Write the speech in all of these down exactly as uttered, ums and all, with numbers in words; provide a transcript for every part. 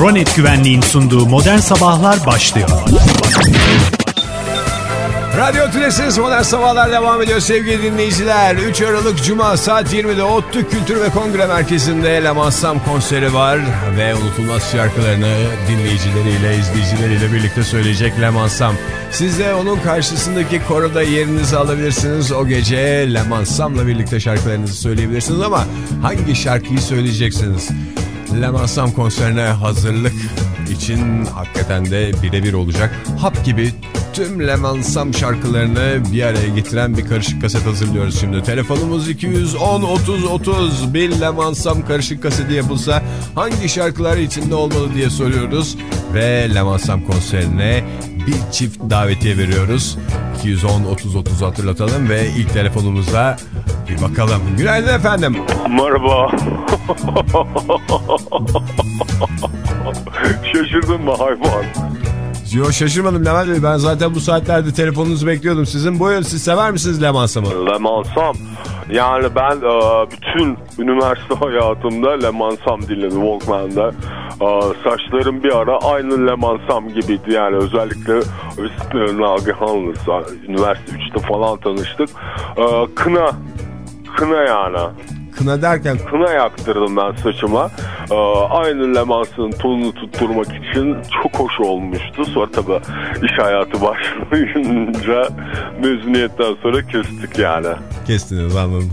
Kronet Güvenliğin sunduğu Modern Sabahlar başlıyor. Radyo Tülesi'niz Modern Sabahlar devam ediyor sevgili dinleyiciler. üç Aralık Cuma saat yirmide ODTÜ Kültür ve Kongre Merkezi'nde La Mansam konseri var. Ve unutulmaz şarkılarını dinleyicileriyle, izleyicileriyle birlikte söyleyecek La Mansam. Siz de onun karşısındaki koroda yerinizi alabilirsiniz. O gece La Mansam'la birlikte şarkılarınızı söyleyebilirsiniz ama hangi şarkıyı söyleyeceksiniz? La Mansam konserine hazırlık için hakikaten de birebir olacak. Hap gibi tüm La Mansam şarkılarını bir araya getiren bir karışık kaset hazırlıyoruz şimdi. Telefonumuz iki yüz on otuz otuz. Bir La Mansam karışık kaseti yapılsa hangi şarkılar içinde olmalı diye soruyoruz. Ve La Mansam konserine bir çift davetiye veriyoruz. iki yüz on otuz otuz hatırlatalım ve ilk telefonumuza bir bakalım. Günaydın efendim. Merhaba. Şaşırdın mı hayvan? Yo, şaşırmadım Levent Bey. Ben zaten bu saatlerde telefonunuzu bekliyordum sizin. Buyurun, siz sever misiniz La Mansam'ı? La Mansam. Yani ben e, bütün üniversite hayatımda La Mansam dinledim Walkman'da. E, saçlarım bir ara aynı La Mansam gibiydi. Yani özellikle Nagihan'la üniversite üçte falan tanıştık. E, kına. Kına yani. Kına derken? Kına yaktırdım ben saçıma. Ee, aynı La Mans'ın tonunu tutturmak için çok hoş olmuştu. Sonra tabii iş hayatı başlayınca mezuniyetten sonra kestik yani. Kestiniz, anladım.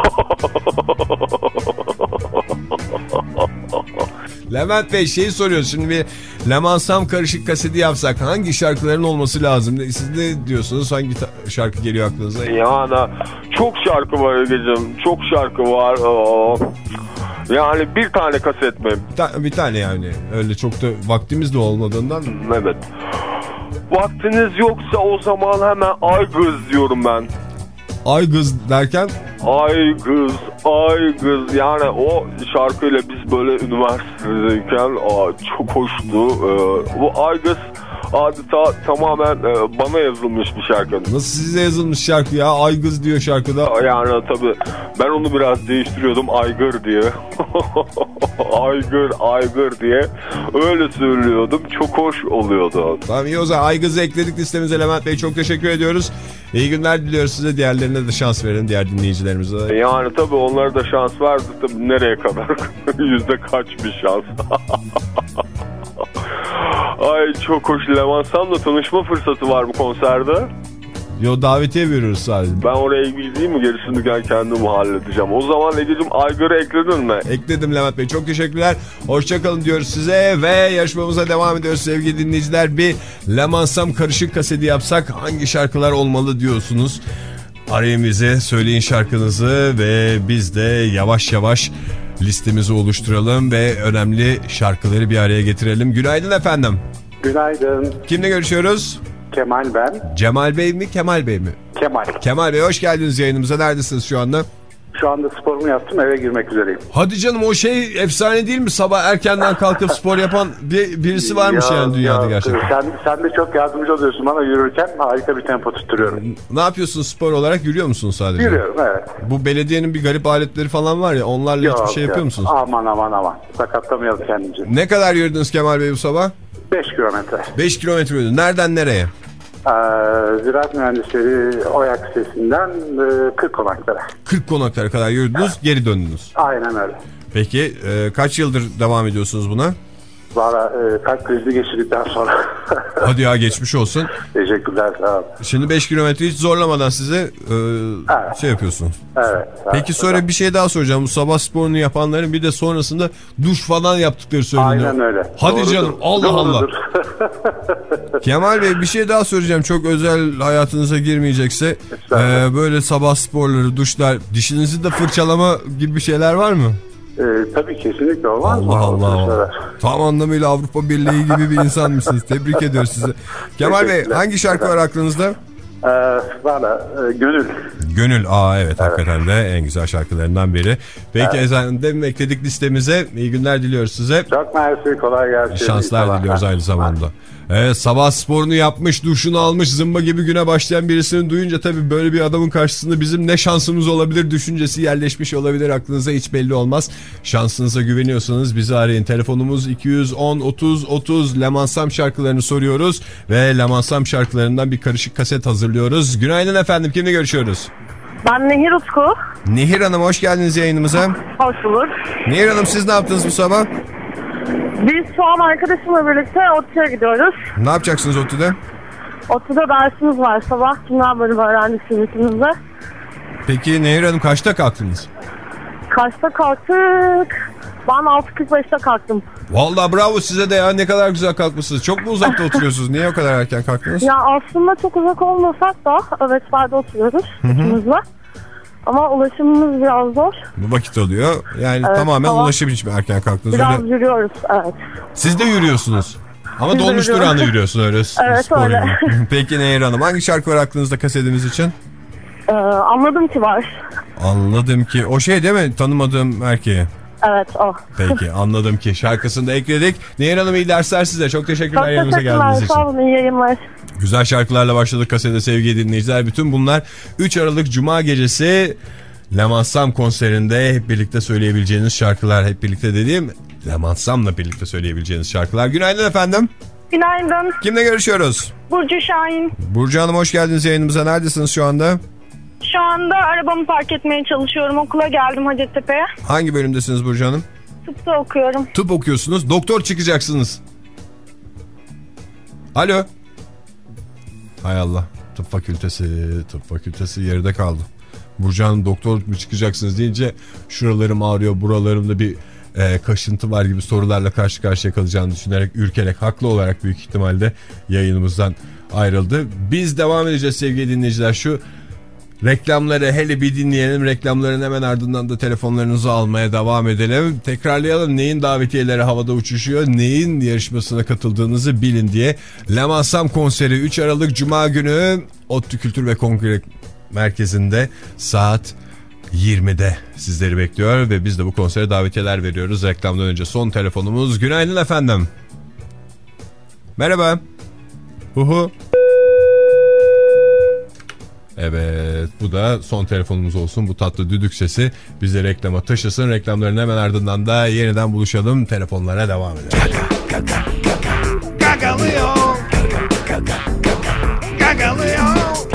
Levent Bey şeyi soruyoruz şimdi, bir La Mansam karışık kaseti yapsak hangi şarkıların olması lazım? Siz ne diyorsunuz? Hangi şarkı geliyor aklınıza? Yani çok şarkı var Ege'cim. Çok şarkı var. Yani bir tane kaset mi? Bir, ta- bir tane yani. Öyle çok da vaktimiz de olmadığından. Evet. Vaktiniz yoksa o zaman hemen Aygız diyorum ben. Aygız derken? Aygız, Aygız. Yani o şarkıyla biz böyle üniversitedeyken aa, çok hoştu. Ee, bu Aygız adeta tamamen e, bana yazılmış bir şarkı. Nasıl size yazılmış şarkı ya? Aygız diyor şarkıda. Yani tabii ben onu biraz değiştiriyordum Aygır diye. Aygır, Aygır diye öyle söylüyordum. Çok hoş oluyordu. Tamam, iyi o zaman Aygız'ı ekledik listemize Levent Bey. Çok teşekkür ediyoruz. İyi günler diliyoruz size. Diğerlerine de şans verin, diğer dinleyicilerimize. Yani tabii onlara da şans verdi. Tabii nereye kadar? Yüzde kaç bir şans? Ay çok hoş. La Mansam'la tanışma fırsatı var bu konserde. Yo, davetiye veriyoruz sadece. Ben oraya gideyim mi, gerisini ben kendim halledeceğim. O zaman Ege'cim Aygır'ı ekledin mi? Ekledim Levent Bey, çok teşekkürler. Hoşçakalın diyoruz size ve yarışmamıza devam ediyoruz sevgili dinleyiciler. Bir La Mansam karışık kaseti yapsak hangi şarkılar olmalı diyorsunuz. Arayın bizi, söyleyin şarkınızı ve biz de yavaş yavaş listemizi oluşturalım ve önemli şarkıları bir araya getirelim. Günaydın efendim. Günaydın. Kimle görüşüyoruz? Kemal ben. Cemal Bey mi, Kemal Bey mi? Kemal. Kemal Bey, hoş geldiniz yayınımıza. Neredesiniz şu anda? Şu anda sporumu yaptım, eve girmek üzereyim. Hadi canım, o şey efsane değil mi? Sabah erkenden kalkıp spor yapan bir, birisi varmış ya, yani dünyada ya, gerçekten. Sen, sen de çok yardımcı oluyorsun bana yürürken, harika bir tempo tutturuyorum. Ne yapıyorsun spor olarak? Yürüyor musun sadece? Yürüyorum, evet. Bu belediyenin bir garip aletleri falan var ya, onlarla yok, hiçbir şey yapıyor musunuz? Aman aman aman, sakatlamayalım kendimizi. Ne kadar yürüdünüz Kemal Bey bu sabah? beş kilometre. beş kilometre yürüdün. Nereden nereye? Ee, Ziraat Mühendisleri Oyak Sitesi'nden e, kırk konaklara. kırk konaklara kadar yürüdünüz, evet. Geri döndünüz. Aynen öyle. Peki e, kaç yıldır devam ediyorsunuz buna? Valla e, kalp krizi geçirdikten sonra. Hadi ya, geçmiş olsun. Teşekkürler, sağ olun. Şimdi beş kilometre hiç zorlamadan size e, evet. şey yapıyorsunuz. Evet. Peki evet, sonra evet. bir şey daha soracağım. Bu sabah sporunu yapanların bir de sonrasında duş falan yaptıkları söyleniyor. Aynen öyle. Hadi Doğrudur. canım, Allah Doğrudur. Allah. Kemal Bey, bir şey daha söyleyeceğim. Çok özel hayatınıza girmeyecekse. E, böyle sabah sporları, duşlar, dişinizi de fırçalama gibi bir şeyler var mı? Ee, tabii kesinlikle olmaz Allah mı? Allah. Tam anlamıyla Avrupa Birliği gibi bir insan mısınız? Tebrik ediyoruz sizi. Kemal Bey, hangi şarkı var aklınızda? Ee, valla e, Gönül. Gönül, aa evet, evet, hakikaten de en güzel şarkılarından biri. Peki evet. Efendim, ekledik listemize. İyi günler diliyoruz size. Çok mersi, kolay gelsin. Şanslar diliyoruz aynı zamanda. Evet, sabah sporunu yapmış, duşunu almış, zımba gibi güne başlayan birisini duyunca tabii böyle bir adamın karşısında bizim ne şansımız olabilir düşüncesi yerleşmiş olabilir aklınıza, hiç belli olmaz. Şansınıza güveniyorsanız bizi arayın. Telefonumuz iki yüz on otuz otuz. Lemansam şarkılarını soruyoruz ve Lemansam şarkılarından bir karışık kaset hazırlıyoruz. Günaydın efendim, kimle görüşüyoruz? Ben Nehir Utku. Nehir Hanım, hoş geldiniz yayınımıza. Hoş bulduk. Nehir Hanım, siz ne yaptınız bu sabah? Biz şu an arkadaşımla birlikte ODTÜ'ye gidiyoruz. Ne yapacaksınız ODTÜ'de? ODTÜ'de dersimiz var sabah. Kimya bölümü öğrencisiyim ikimizde. Peki Nehir Hanım, kaçta kalktınız? Kaçta kalktık? Ben altı kırk beşte kalktım. Vallahi bravo size de ya, ne kadar güzel kalkmışsınız. Çok mu uzakta oturuyorsunuz? Niye o kadar erken kalktınız? Ya aslında çok uzak olmasak da Öğretmen'de oturuyoruz ikimizle. Ama ulaşımımız biraz zor. Bu vakit oluyor. Yani evet, tamamen tamam. Ulaşım için erken kalktınız. Biraz öyle... yürüyoruz, evet. Siz de yürüyorsunuz. Ama Biz dolmuş durağında yürüyorsun öyle. Evet, öyle. Peki Nehir Hanım, hangi şarkı var aklınızda kasetimiz için? Ee, anladım ki var. Anladım ki. O şey değil mi? Tanımadığım erkeği. Evet, o. Peki, anladım ki. Şarkısını da ekledik. Nehir Hanım, iyi dersler size. Çok teşekkürler Çok yanımıza geldiğiniz için. Sağ olun, iyi yayınlar. Güzel şarkılarla başladık kasede sevgili dinleyiciler. Bütün bunlar üç Aralık Cuma gecesi Lemansam konserinde hep birlikte söyleyebileceğiniz şarkılar. Hep birlikte dediğim Lemansam'la birlikte söyleyebileceğiniz şarkılar. Günaydın efendim. Günaydın. Kimle görüşüyoruz? Burcu Şahin. Burcu Hanım, hoş geldiniz yayınımıza. Neredesiniz şu anda? Şu anda arabamı park etmeye çalışıyorum. Okula geldim, Hacettepe'ye. Hangi bölümdesiniz Burcu Hanım? Tıpta okuyorum. Tıp okuyorsunuz. Doktor çıkacaksınız. Alo. Hay Allah. Tıp fakültesi, tıp fakültesi yarıda kaldı. Burcu Hanım, doktor mu çıkacaksınız deyince şuralarım ağrıyor, buralarımda bir e, kaşıntı var gibi sorularla karşı karşıya kalacağını düşünerek, ürkerek, haklı olarak büyük ihtimalle yayınımızdan ayrıldı. Biz devam edeceğiz sevgili dinleyiciler. Şu reklamları hele bir dinleyelim. Reklamların hemen ardından da telefonlarınızı almaya devam edelim. Tekrarlayalım, neyin davetiyeleri havada uçuşuyor, neyin yarışmasına katıldığınızı bilin diye. Lemansam konseri üç Aralık Cuma günü ODTÜ Kültür ve Kongre Merkezi'nde saat yirmide sizleri bekliyor ve biz de bu konsere davetiyeler veriyoruz. Reklamdan önce son telefonumuz. Günaydın efendim. Merhaba. Huhu. Evet, bu da son telefonumuz olsun. Bu tatlı düdük sesi bizi reklama taşısın. Reklamların hemen ardından da yeniden buluşalım. Telefonlara devam edelim. Gaga, gaga, gagalıyor. Gaga, gaga, gagalıyor.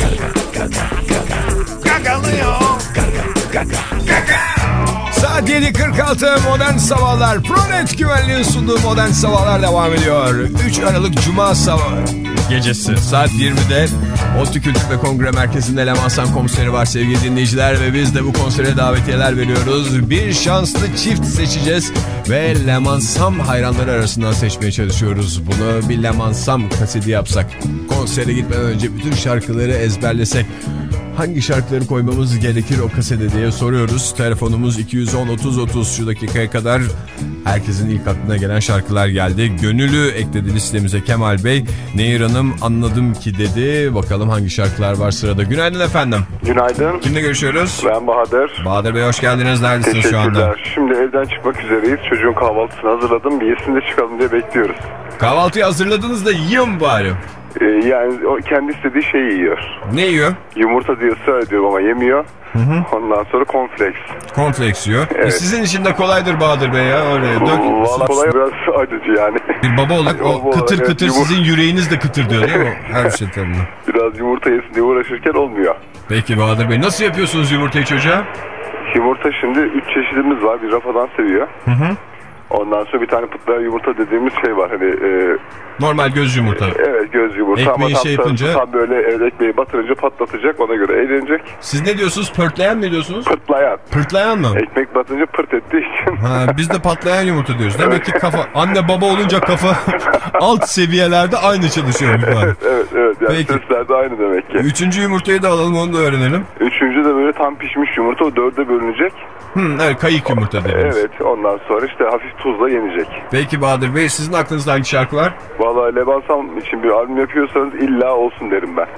Gaga, gaga, gagalıyor. Gaga, gaga. Saat yedi kırk altı, Modern Sabahlar. Pronet güvenliğin sunduğu Modern Sabahlar devam ediyor. üç Aralık Cuma sabahı gecesi saat yirmide ODTÜ Kültür ve Kongre Merkezi'nde Lemansam konseri var sevgili dinleyiciler ve biz de bu konsere davetiyeler veriyoruz. Bir şanslı çift seçeceğiz ve Lemansam hayranları arasından seçmeye çalışıyoruz. Bunu bir Lemansam kaseti yapsak, konsere gitmeden önce bütün şarkıları ezberlesek, hangi şarkıları koymamız gerekir o kasede diye soruyoruz. Telefonumuz iki yüz on otuz otuz. Şu dakikaya kadar herkesin ilk aklına gelen şarkılar geldi. Gönül'ü ekledi listemize Kemal Bey. Nehir Hanım anladım ki dedi. Bakalım hangi şarkılar var sırada. Günaydın efendim. Günaydın. Kimle görüşüyoruz? Ben Bahadır. Bahadır Bey, hoş geldiniz. Neredesiniz şu anda? Şimdi evden çıkmak üzereyiz. Çocuğun kahvaltısını hazırladım. Bir yesin de çıkalım diye bekliyoruz. Kahvaltıyı hazırladınız da yiyor mu bari? Ee, yani o kendi istediği şeyi yiyor. Ne yiyor? Yumurta diyor, ısrar ediyor ama yemiyor. Hı hı. Ondan sonra cornflakes. Cornflakes yiyor. Evet. E sizin için de kolaydır Bahadır Bey ya. Oraya dök. Valla kolay, biraz acıcı yani. Bir baba olarak o baba kıtır olarak, kıtır evet, sizin yüreğiniz de kıtır diyor değil mi? Her şey tabii. Biraz yumurta yesin diye uğraşırken olmuyor. Peki Bahadır Bey, nasıl yapıyorsunuz yumurtayı çocuğa? Yumurta şimdi üç çeşidimiz var. Bir rafadan seviyor. Hı hı. Ondan sonra bir tane pıtlayan yumurta dediğimiz şey var. Hani e, normal göz yumurta. Evet, göz yumurta. Ekmeği ama şey tam, yapınca. Tam böyle evet, ekmeği batırınca patlatacak, ona göre eğlenecek. Siz ne diyorsunuz? Pörtleyen mi diyorsunuz? Pırtlayan. Pırtlayan mı? Ekmek batınca pırt ettiği için. Ha, biz de patlayan yumurta diyoruz. Demek evet. ki kafa, anne baba olunca kafa alt seviyelerde aynı çalışıyor. Evet, evet, evet. Yani peki. Sesler de aynı demek ki. Üçüncü yumurtayı da alalım, onu da öğrenelim. Üçüncü de böyle tam pişmiş yumurta, o dörde bölünecek. Hmm, evet, kayık yumurta dediğimiz. Evet, ondan sonra işte hafif tuzla yenecek. Peki Bahadır Bey, sizin aklınızda hangi şarkı var? Vallahi Lemansam için bir albüm yapıyorsanız illa olsun derim ben.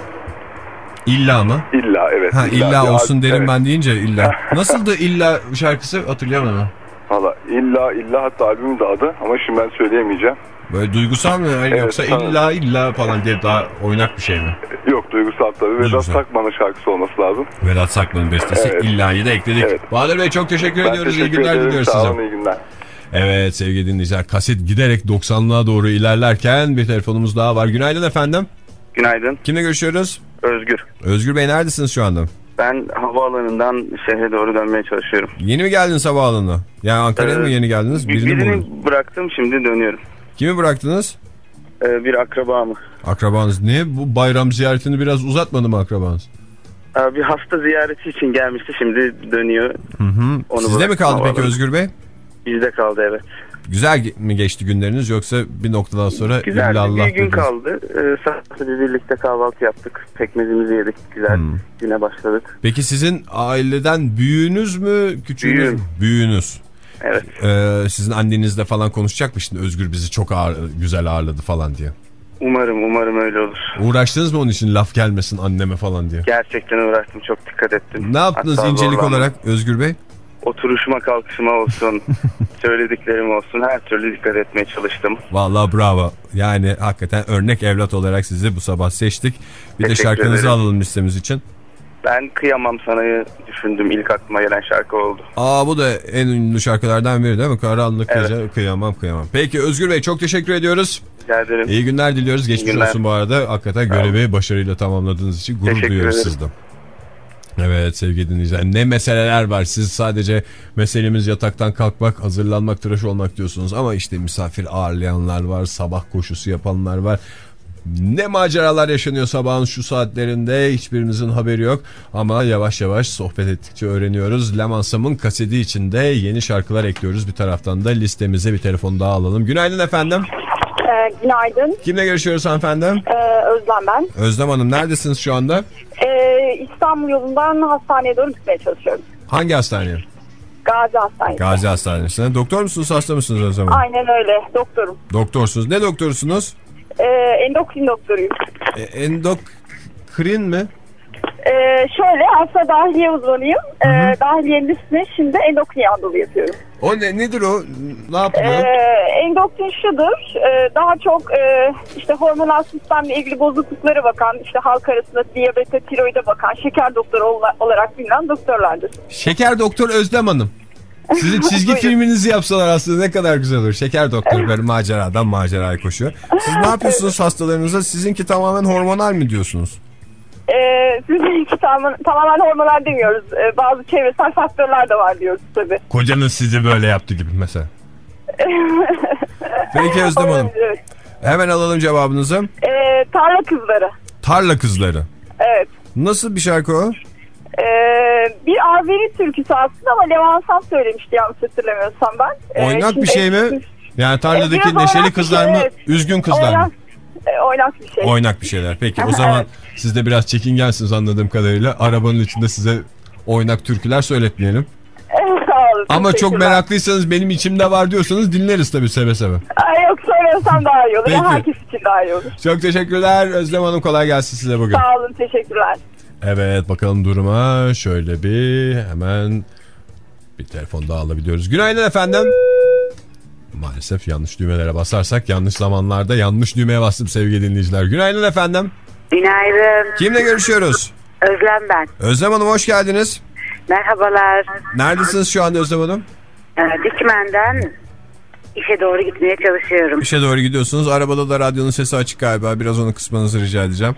İlla mı? İlla, evet. Ha, illa, illa olsun derim evet. Ben deyince illa. Nasıldı illa şarkısı, hatırlayamadım. Valla illa illa hatta albümün de adı ama şimdi ben söyleyemeyeceğim. Böyle duygusal mı evet, yoksa sanırım. illa illa falan diye daha oynak bir şey mi? Yok, duygusal tabii. Vedat Sakman'ın şarkısı olması lazım. Vedat Sakman'ın bestesi evet. İlla'yı da ekledik. Evet. Bahadır Bey çok teşekkür ben ediyoruz. Teşekkür iyi günler ederim. Diliyoruz size. Sağ olun, iyi günler. Evet sevgili dinleyiciler, kaset giderek doksanlığa doğru ilerlerken bir telefonumuz daha var. Günaydın efendim. Günaydın. Kimle görüşüyoruz? Özgür. Özgür Bey neredesiniz şu anda? Ben havaalanından şehre doğru dönmeye çalışıyorum. Yeni mi geldiniz havaalanına? Yani Ankara'ya ee, mı yeni geldiniz? Birini, birini mi bıraktım, şimdi dönüyorum. Kimi bıraktınız? Ee, bir akrabamı. Akrabanız. Niye? Bu bayram ziyaretini biraz uzatmadı mı akrabanız? Ee, bir hasta ziyareti için gelmişti, şimdi dönüyor. Hı hı. Onu Sizde mi kaldı peki Özgür Bey? Bizde kaldı evet. Güzel mi geçti günleriniz yoksa bir noktadan sonra güzel bir gün kaldı. Ee, sadece birlikte kahvaltı yaptık. Pekmezimizi yedik. Güzel hmm. güne başladık. Peki sizin aileden büyüğünüz mü küçüğünüz Büyüğüm. mü? Büyüğünüz. Evet. Ee, sizin annenizle falan konuşacak mı şimdi Özgür bizi çok ağır, güzel ağırladı falan diye? Umarım umarım öyle olur. Uğraştınız mı onun için laf gelmesin anneme falan diye? Gerçekten uğraştım, çok dikkat ettim. Ne yaptınız Hatta incelik zorlandım. olarak Özgür Bey? Oturuşuma kalkışıma olsun, söylediklerim olsun, her türlü dikkat etmeye çalıştım. Vallahi bravo. Yani hakikaten örnek evlat olarak sizi bu sabah seçtik. Bir Teşekkür de şarkınızı ederim. Alalım listemiz için. Ben Kıyamam Sana'yı düşündüm, ilk aklıma gelen şarkı oldu. Aa bu da en ünlü şarkılardan biri değil mi? Karanlık evet. Gece Kıyamam Kıyamam. Peki Özgür Bey çok teşekkür ediyoruz. Rica ederim. İyi günler diliyoruz. Geçmiş günler. Olsun bu arada. Hakikaten görevi tamam. başarıyla tamamladığınız için gurur teşekkür duyuyoruz ederim. Sizden. Evet sevgili dinleyiciler, ne meseleler var, siz sadece meselemiz yataktan kalkmak, hazırlanmak, tıraş olmak diyorsunuz ama işte misafir ağırlayanlar var, sabah koşusu yapanlar var, ne maceralar yaşanıyor sabahın şu saatlerinde, hiçbirimizin haberi yok ama yavaş yavaş sohbet ettikçe öğreniyoruz. Lemansam'ın kaseti içinde yeni şarkılar ekliyoruz, bir taraftan da listemize bir telefon daha alalım. Günaydın efendim. Ee, günaydın. Kimle görüşüyoruz hanımefendi? Ee, Özlem ben. Özlem Hanım neredesiniz şu anda? Ee, İstanbul yolundan hastaneye doğru gitmeye çalışıyorum. Hangi hastaneye? Gazi Hastanesi. Gazi Hastanesi'ne. Doktor musunuz, hasta mısınız o zaman? Aynen öyle, doktorum. Doktorsunuz. Ne doktorsunuz? Ee, endokrin doktoruyum. E, endokrin mi? Ee, şöyle aslında dahiliye uzmanıyım. Ee, dahiliyenin üstüne şimdi endokrin yandalı yapıyorum. O ne, nedir o? Ne yapıyor? Ee, endokrin şudur. E, daha çok e, işte hormonal sistemle ilgili bozukluklara bakan, işte halk arasında diyabete, tiroide bakan, şeker doktoru olarak bilinen doktorlardır. Şeker doktor Özlem Hanım. Sizin çizgi filminizi yapsalar aslında ne kadar güzel olur. Şeker doktor böyle maceradan maceraya koşuyor. Siz ne yapıyorsunuz hastalarınıza? Sizinki tamamen hormonal mi diyorsunuz? Ee, sizinki tamamen, tamamen hormonal demiyoruz. Ee, bazı çevresel faktörler de var diyoruz tabii. Kocanız sizi böyle yaptı gibi mesela. Peki Özlem Hanım. Evet. Hemen alalım cevabınızı. Ee, tarla Kızları. Tarla Kızları. Evet. Nasıl bir şarkı o? Ee, bir Arveri türküsü aslında ama Levan Sam söylemişti yanlış hatırlamıyorsam ben. Oynak ee, bir şey mi? Yani tarladaki e, neşeli kızlar şey, mı? Evet. Üzgün kızlar oynak, mı? E, oynak bir şey. Oynak bir şeyler. Peki o zaman evet. Siz de biraz çekingensiniz anladığım kadarıyla. Arabanın içinde size oynak türküler söyletmeyelim. Evet, sağ olun. Ama çok meraklıysanız benim içimde var diyorsanız dinleriz tabii seve seve. Ay, yok söylesem daha iyi olur. Peki. Herkes için daha iyi olur. Çok teşekkürler Özlem Hanım, kolay gelsin size bugün. Sağ olun, teşekkürler. Evet bakalım duruma, şöyle bir hemen bir telefon daha alabiliyoruz. Günaydın efendim. Maalesef yanlış düğmelere basarsak yanlış zamanlarda yanlış düğmeye bastım sevgili dinleyiciler. Günaydın efendim. Günaydın. Kimle görüşüyoruz? Özlem ben. Özlem Hanım hoş geldiniz. Merhabalar. Neredesiniz şu anda Özlem Hanım? Ee, Dikmen'den işe doğru gitmeye çalışıyorum. İşe doğru gidiyorsunuz. Arabada da radyonun sesi açık galiba. Biraz onu kısmanızı rica edeceğim.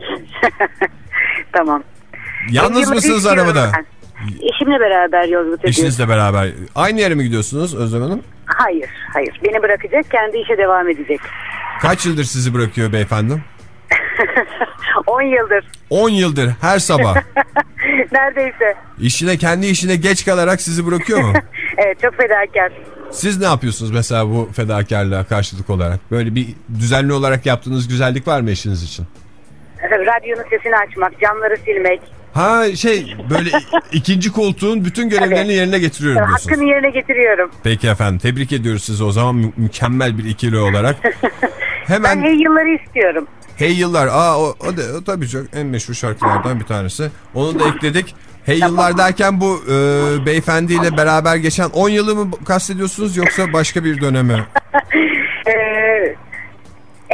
Tamam. Yalnız mısınız arabada? Ben. Eşimle beraber yolculuk ediyoruz. Eşinizle beraber. Aynı yere mi gidiyorsunuz Özlem Hanım? Hayır, hayır. Beni bırakacak, kendi işe devam edecek. Kaç yıldır sizi bırakıyor beyefendi? on yıldır. on yıldır her sabah. Neredeyse. İşine, kendi işine geç kalarak sizi bırakıyor mu? Evet, çok fedakar. Siz ne yapıyorsunuz mesela bu fedakarlığa karşılık olarak? Böyle bir düzenli olarak yaptığınız güzellik var mı eşiniz için? Radyonun sesini açmak, camları silmek. Ha şey böyle ikinci koltuğun bütün görevlerini evet. yerine getiriyorum diyorsunuz. Hakkını yerine getiriyorum. Peki efendim, tebrik ediyoruz sizi o zaman mü- mükemmel bir ikili olarak. Hemen... Ben Hey Yılları istiyorum. Hey Yıllar, aa o, o, da, o tabii çok en meşhur şarkılardan bir tanesi. Onu da ekledik. Hey tamam. Yıllar derken bu e, beyefendiyle beraber geçen on yılı mı kastediyorsunuz yoksa başka bir dönemi? Eee...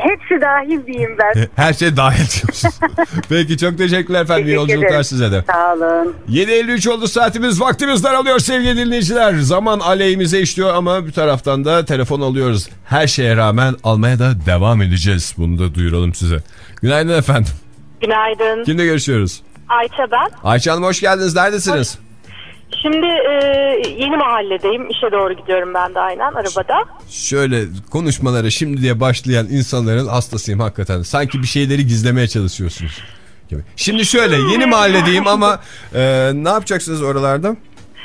hepsi dahil diyeyim ben. Her şey dahil diyorsunuz. Peki çok teşekkürler efendim. İyi yolculuklar ederim. size de. Sağ olun. yedi elli üç oldu saatimiz. Vaktimiz daralıyor sevgili dinleyiciler. Zaman aleyhimize işliyor ama bir taraftan da telefon alıyoruz. Her şeye rağmen almaya da devam edeceğiz. Bunu da duyuralım size. Günaydın efendim. Günaydın. Kimle görüşüyoruz? Ayça ben. Ayça Hanım hoş geldiniz. Neredesiniz? Şimdi e, yeni mahalledeyim. İşe doğru gidiyorum ben de aynen arabada. Şöyle konuşmalara şimdi diye başlayan insanların hastasıyım hakikaten. Sanki bir şeyleri gizlemeye çalışıyorsunuz gibi. Şimdi şöyle yeni mahalledeyim ama e, ne yapacaksınız oralarda?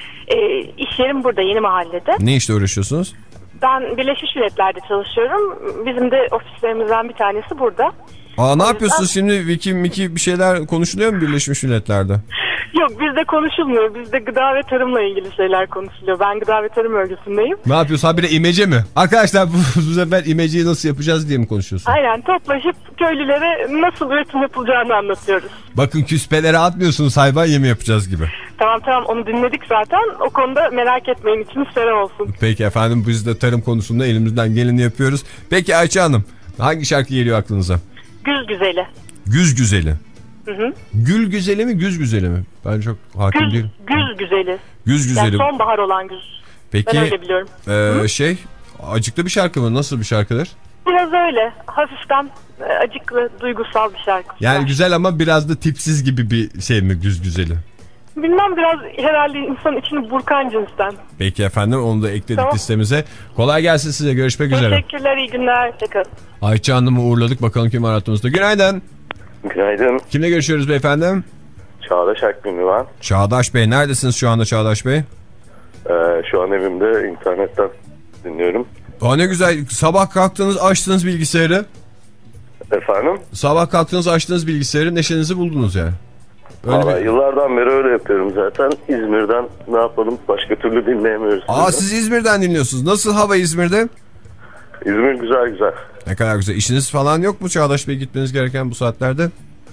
E, iş yerim burada yeni mahallede. Ne işle uğraşıyorsunuz? Ben Birleşmiş Milletler'de çalışıyorum. Bizim de ofislerimizden bir tanesi burada. Aa ne yapıyorsunuz şimdi? Wiki Miki bir şeyler konuşuluyor mu Birleşmiş Milletler'de? Yok bizde konuşulmuyor. Bizde gıda ve tarımla ilgili şeyler konuşuluyor. Ben gıda ve tarım örgütündeyim. Ne yapıyorsun? Habire imece mi? Arkadaşlar bu, bu sefer imeceyi nasıl yapacağız diye mi konuşuyorsun? Aynen toplaşıp köylülere nasıl üretim yapılacağını anlatıyoruz. Bakın küspelere atmıyorsunuz hayvan yemi yapacağız gibi. Tamam tamam onu dinledik zaten. O konuda merak etmeyin içiniz ferah olsun. Peki efendim biz de tarım konusunda elimizden geleni yapıyoruz. Peki Ayça Hanım hangi şarkı geliyor aklınıza? Güz güzeli. Güz güzeli. Hı hı. Gül güzeli mi güz güzeli mi? Ben çok hakim güz, değilim. Güz güzeli. Güz güzeli. Yani sonbahar olan güz. Peki, ben öyle biliyorum. E, şey acıklı bir şarkı mı? Nasıl bir şarkıdır? Biraz öyle. Hafiften acıklı, duygusal bir şarkı. Yani güzel ama biraz da tipsiz gibi bir şey mi güz güzeli? Bilmem biraz herhalde insan içini burkan cinsten. Peki efendim onu da ekledik tamam. listemize. Kolay gelsin size. Görüşmek üzere. Teşekkürler, iyi günler. Teşekkür. Ayça Hanım'ı uğurladık. Bakalım kim arattığımızda. Günaydın. Günaydın. Kimle görüşüyoruz beyefendi? Çağdaş Akgünlü ben. Çağdaş Bey. Neredesiniz şu anda Çağdaş Bey? Ee, şu an evimde internetten dinliyorum. Aa ne güzel. Sabah kalktınız açtınız bilgisayarı. Efendim? Sabah kalktınız açtınız bilgisayarı. Neşenizi buldunuz yani. Valla bir... yıllardan beri öyle yapıyorum zaten. İzmir'den ne yapalım başka türlü dinleyemiyoruz. Aa burada. Siz İzmir'den dinliyorsunuz. Nasıl hava İzmir'de? İzmir güzel güzel. Ne kadar güzel. İşiniz falan yok mu Çağdaş Bey gitmeniz gereken bu saatlerde?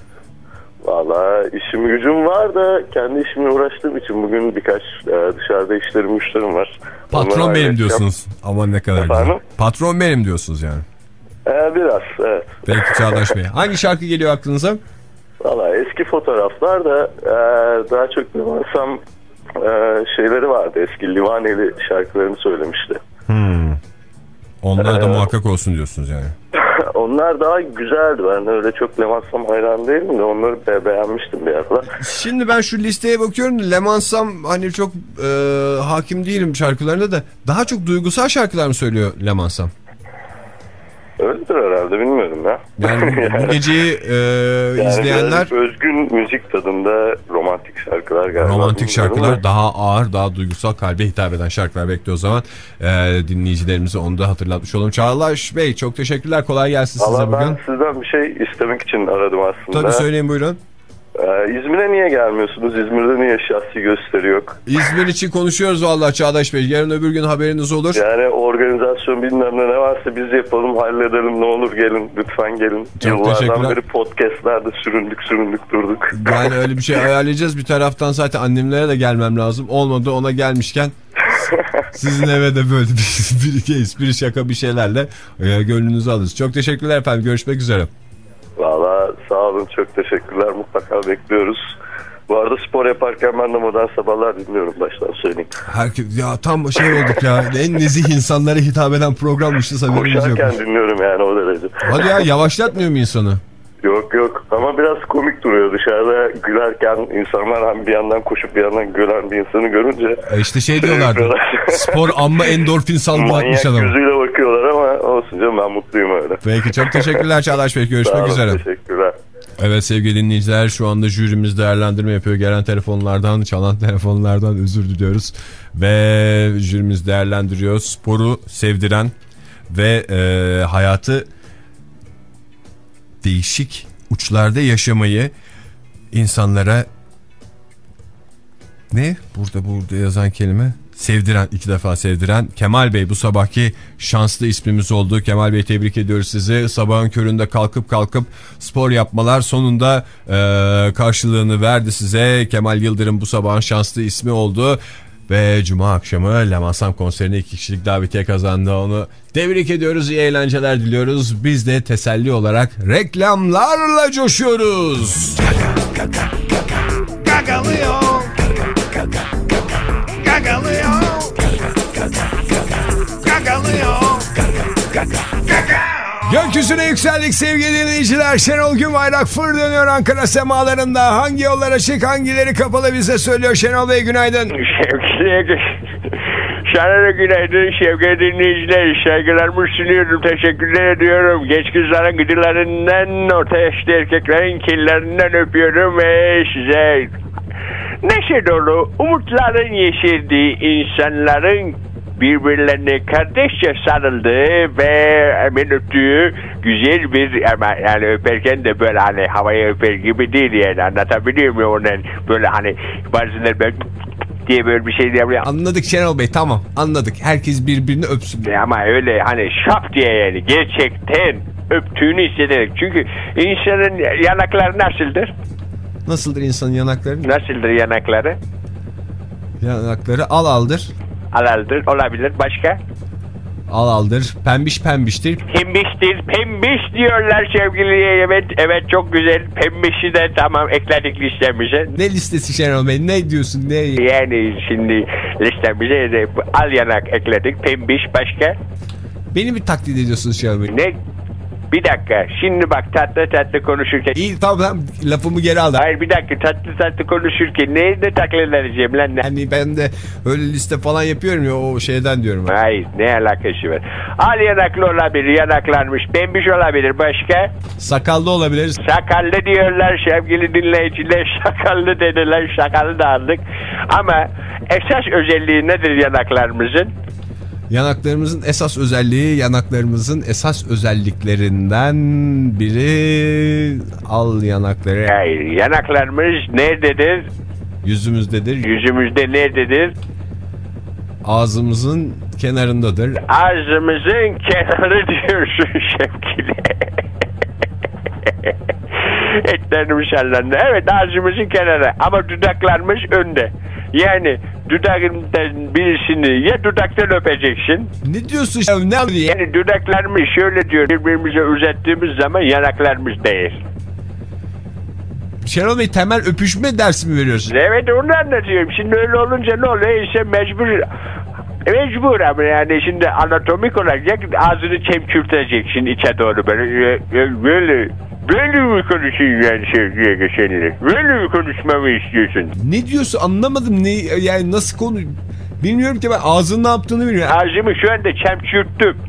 Valla işim gücüm var da kendi işimle uğraştığım için bugün birkaç e, dışarıda işlerim müşterim var. Patron Onları benim diyorsunuz. Aman ne kadar Efendim? güzel. Patron benim diyorsunuz yani. Ee, biraz evet. Peki Çağdaş Bey. Hangi şarkı geliyor aklınıza? Valla eski fotoğraflar da e, daha çok ne varsam e, şeyleri vardı. Eski Livaneli şarkılarını söylemişti. Hmm. Onlar da ee, muhakkak olsun diyorsunuz yani. Onlar daha güzeldi. Ben öyle çok Lemansam hayran değilim de onları be beğenmiştim bir arada. Şimdi ben şu listeye bakıyorum. Lemansam hani çok e, hakim değilim şarkılarına da. Daha çok duygusal şarkılar mı söylüyor Lemansam? Öyledir herhalde bilmiyorum ya. Yani bu geceyi e, yani izleyenler... Özgün müzik tadında romantik şarkılar galiba. Romantik şarkılar ama daha ağır, daha duygusal, kalbe hitap eden şarkılar bekliyor o zaman. E, dinleyicilerimize onu da hatırlatmış olalım. Çağdaş Bey çok teşekkürler. Kolay gelsin size Allah bugün. Ben sizden bir şey istemek için aradım aslında. Tabii söyleyin buyurun. Ee, İzmir'e niye gelmiyorsunuz? İzmir'de niye şahsi gösteri yok? İzmir için konuşuyoruz vallahi Çağdaş Bey. Yarın öbür gün haberiniz olur. Yani organizasyon bilmem ne, ne varsa biz yapalım, halledelim. Ne olur gelin, lütfen gelin. Çok Yıllardan beri podcastlerde süründük süründük durduk. Yani öyle bir şey ayarlayacağız. Bir taraftan zaten annemlere de gelmem lazım. Olmadı ona gelmişken sizin eve de böyle bir, bir iki espri şaka bir şeylerle e, gönlünüzü alırız. Çok teşekkürler efendim. Görüşmek üzere. Valla sağ olun, çok teşekkürler, mutlaka bekliyoruz. Bu arada spor yaparken ben de Modern Sabahlar dinliyorum, baştan söyleyeyim. Herkes, ya tam şey olduk ya, en nezih insanlara hitap eden programmışız, haberimiz yok. Koşarken dinliyorum yani o derece. Hadi ya, yavaşlatmıyor mu insanı? Yok yok ama biraz komik duruyor dışarıda gülerken insanlar, hem bir yandan koşup bir yandan gülen bir insanı görünce. E işte şey diyorlardı, spor amma endorfin salgılatmış adam. Manyak gözüyle bakıyorlar ama olsun canım, ben mutluyum öyle. Peki çok teşekkürler Çağdaş Bey, görüşmek olun, üzere. Teşekkürler. Evet sevgili dinleyiciler, şu anda jürimiz değerlendirme yapıyor. Gelen telefonlardan, çalan telefonlardan özür diliyoruz. Ve jürimiz değerlendiriyor. Sporu sevdiren ve e, hayatı değişik uçlarda yaşamayı insanlara, ne? Burada burada yazan kelime sevdiren, iki defa sevdiren Kemal Bey bu sabahki şanslı ismimiz oldu. Kemal Bey, tebrik ediyoruz sizi. Sabahın köründe kalkıp kalkıp spor yapmalar sonunda e, karşılığını verdi size. Kemal Yıldırım bu sabahın şanslı ismi oldu. Ve Cuma akşamı Lemansam konserine iki kişilik davetiye kazandı. Onu tebrik ediyoruz, iyi eğlenceler diliyoruz. Biz de teselli olarak reklamlarla coşuyoruz. Gagalıyor. Gagalıyor. Gagalıyor. Gökyüzüne yükseldik sevgili dinleyiciler. Şenol Günbayrak fır dönüyor Ankara semalarında. Hangi yollar açık, hangileri kapalı bize söylüyor Şenol Bey, günaydın. Sana günaydın sevgili dinleyiciler. Saygılarımı sunuyorum. Teşekkürler ediyorum. Genç kızların gıdılarından, orta yaşlı erkeklerin kirlerinden öpüyorum ve size neşe dolu, umutların yeşerdiği, insanların birbirlerine kardeşçe sarıldığı ve hemen öptüğü güzel bir, ama yani öperken de böyle hani havaya öper gibi değil, yani anlatabiliyor muyum onun, böyle hani bazıları böyle diye böyle bir şey diye. Anladık Şenol Bey, tamam anladık, herkes birbirini öpsün. Ama öyle hani şap diye, yani gerçekten öptüğünü hissederek. Çünkü insanın yanakları nasıldır? Nasıldır insanın yanakları? Nasıldır yanakları? Yanakları al aldır. Al aldır olabilir, başka? Al aldır, pembiş pembiştir. Pembiştir, pembiş diyorlar sevgili, evet evet çok güzel. Pembişi de tamam ekledik listemize. Ne listesi Şenol Bey, ne diyorsun, ne? Yani şimdi listemize de al yanak ekledik, pembiş, başka? Beni mi taklit ediyorsunuz Şenol Bey? Ne? Bir dakika, şimdi bak tatlı tatlı konuşurken. İyi tamam, tamam lafımı geri aldım. Hayır bir dakika, tatlı tatlı konuşurken nerede taklit edeceğim lan? Hani ben de öyle liste falan yapıyorum ya, o şeyden diyorum. Hayır, ne alakası var? Al yanaklı olabilir, yanaklanmış, pembiş olabilir, başka? Sakallı olabilir. Sakallı diyorlar sevgili dinleyiciler, sakallı dediler, sakallı da aldık. Ama esas özelliği nedir yanaklarımızın? Yanaklarımızın esas özelliği, yanaklarımızın esas özelliklerinden biri al yanakları. Hayır, yanaklarımız nerededir? Yüzümüzdedir. Yüzümüzde nerededir? Ağzımızın kenarındadır. Ağzımızın kenarı diyorsun sevgili. Etlerim sallandı. Evet, ağzımızın kenarı ama dudaklarımız önde. Yani dudaklarından birisini ya dudaktan öpeceksin. Ne diyorsun ya? Ne diye? Yani dudaklarımız şöyle diyor, birbirimize uzattığımız zaman yanaklarımız değer. Şenol Bey, temel öpüşme dersi mi veriyorsun? Evet, onu anlatıyorum. Şimdi öyle olunca ne oluyor? İşte mecbur. Mecbur ama yani şimdi anatomik olarak ağzını çemkürteceksin içe doğru böyle. Böyle. Böyle mi konuşayım yani sevgiye geçenleri? Böyle mi konuşmamı istiyorsun? Ne diyorsun, anlamadım. Ne, yani nasıl konu... Bilmiyorum ki, ben ağzının ne yaptığını bilmiyorum. Ağzımı şu anda çemkürttüm.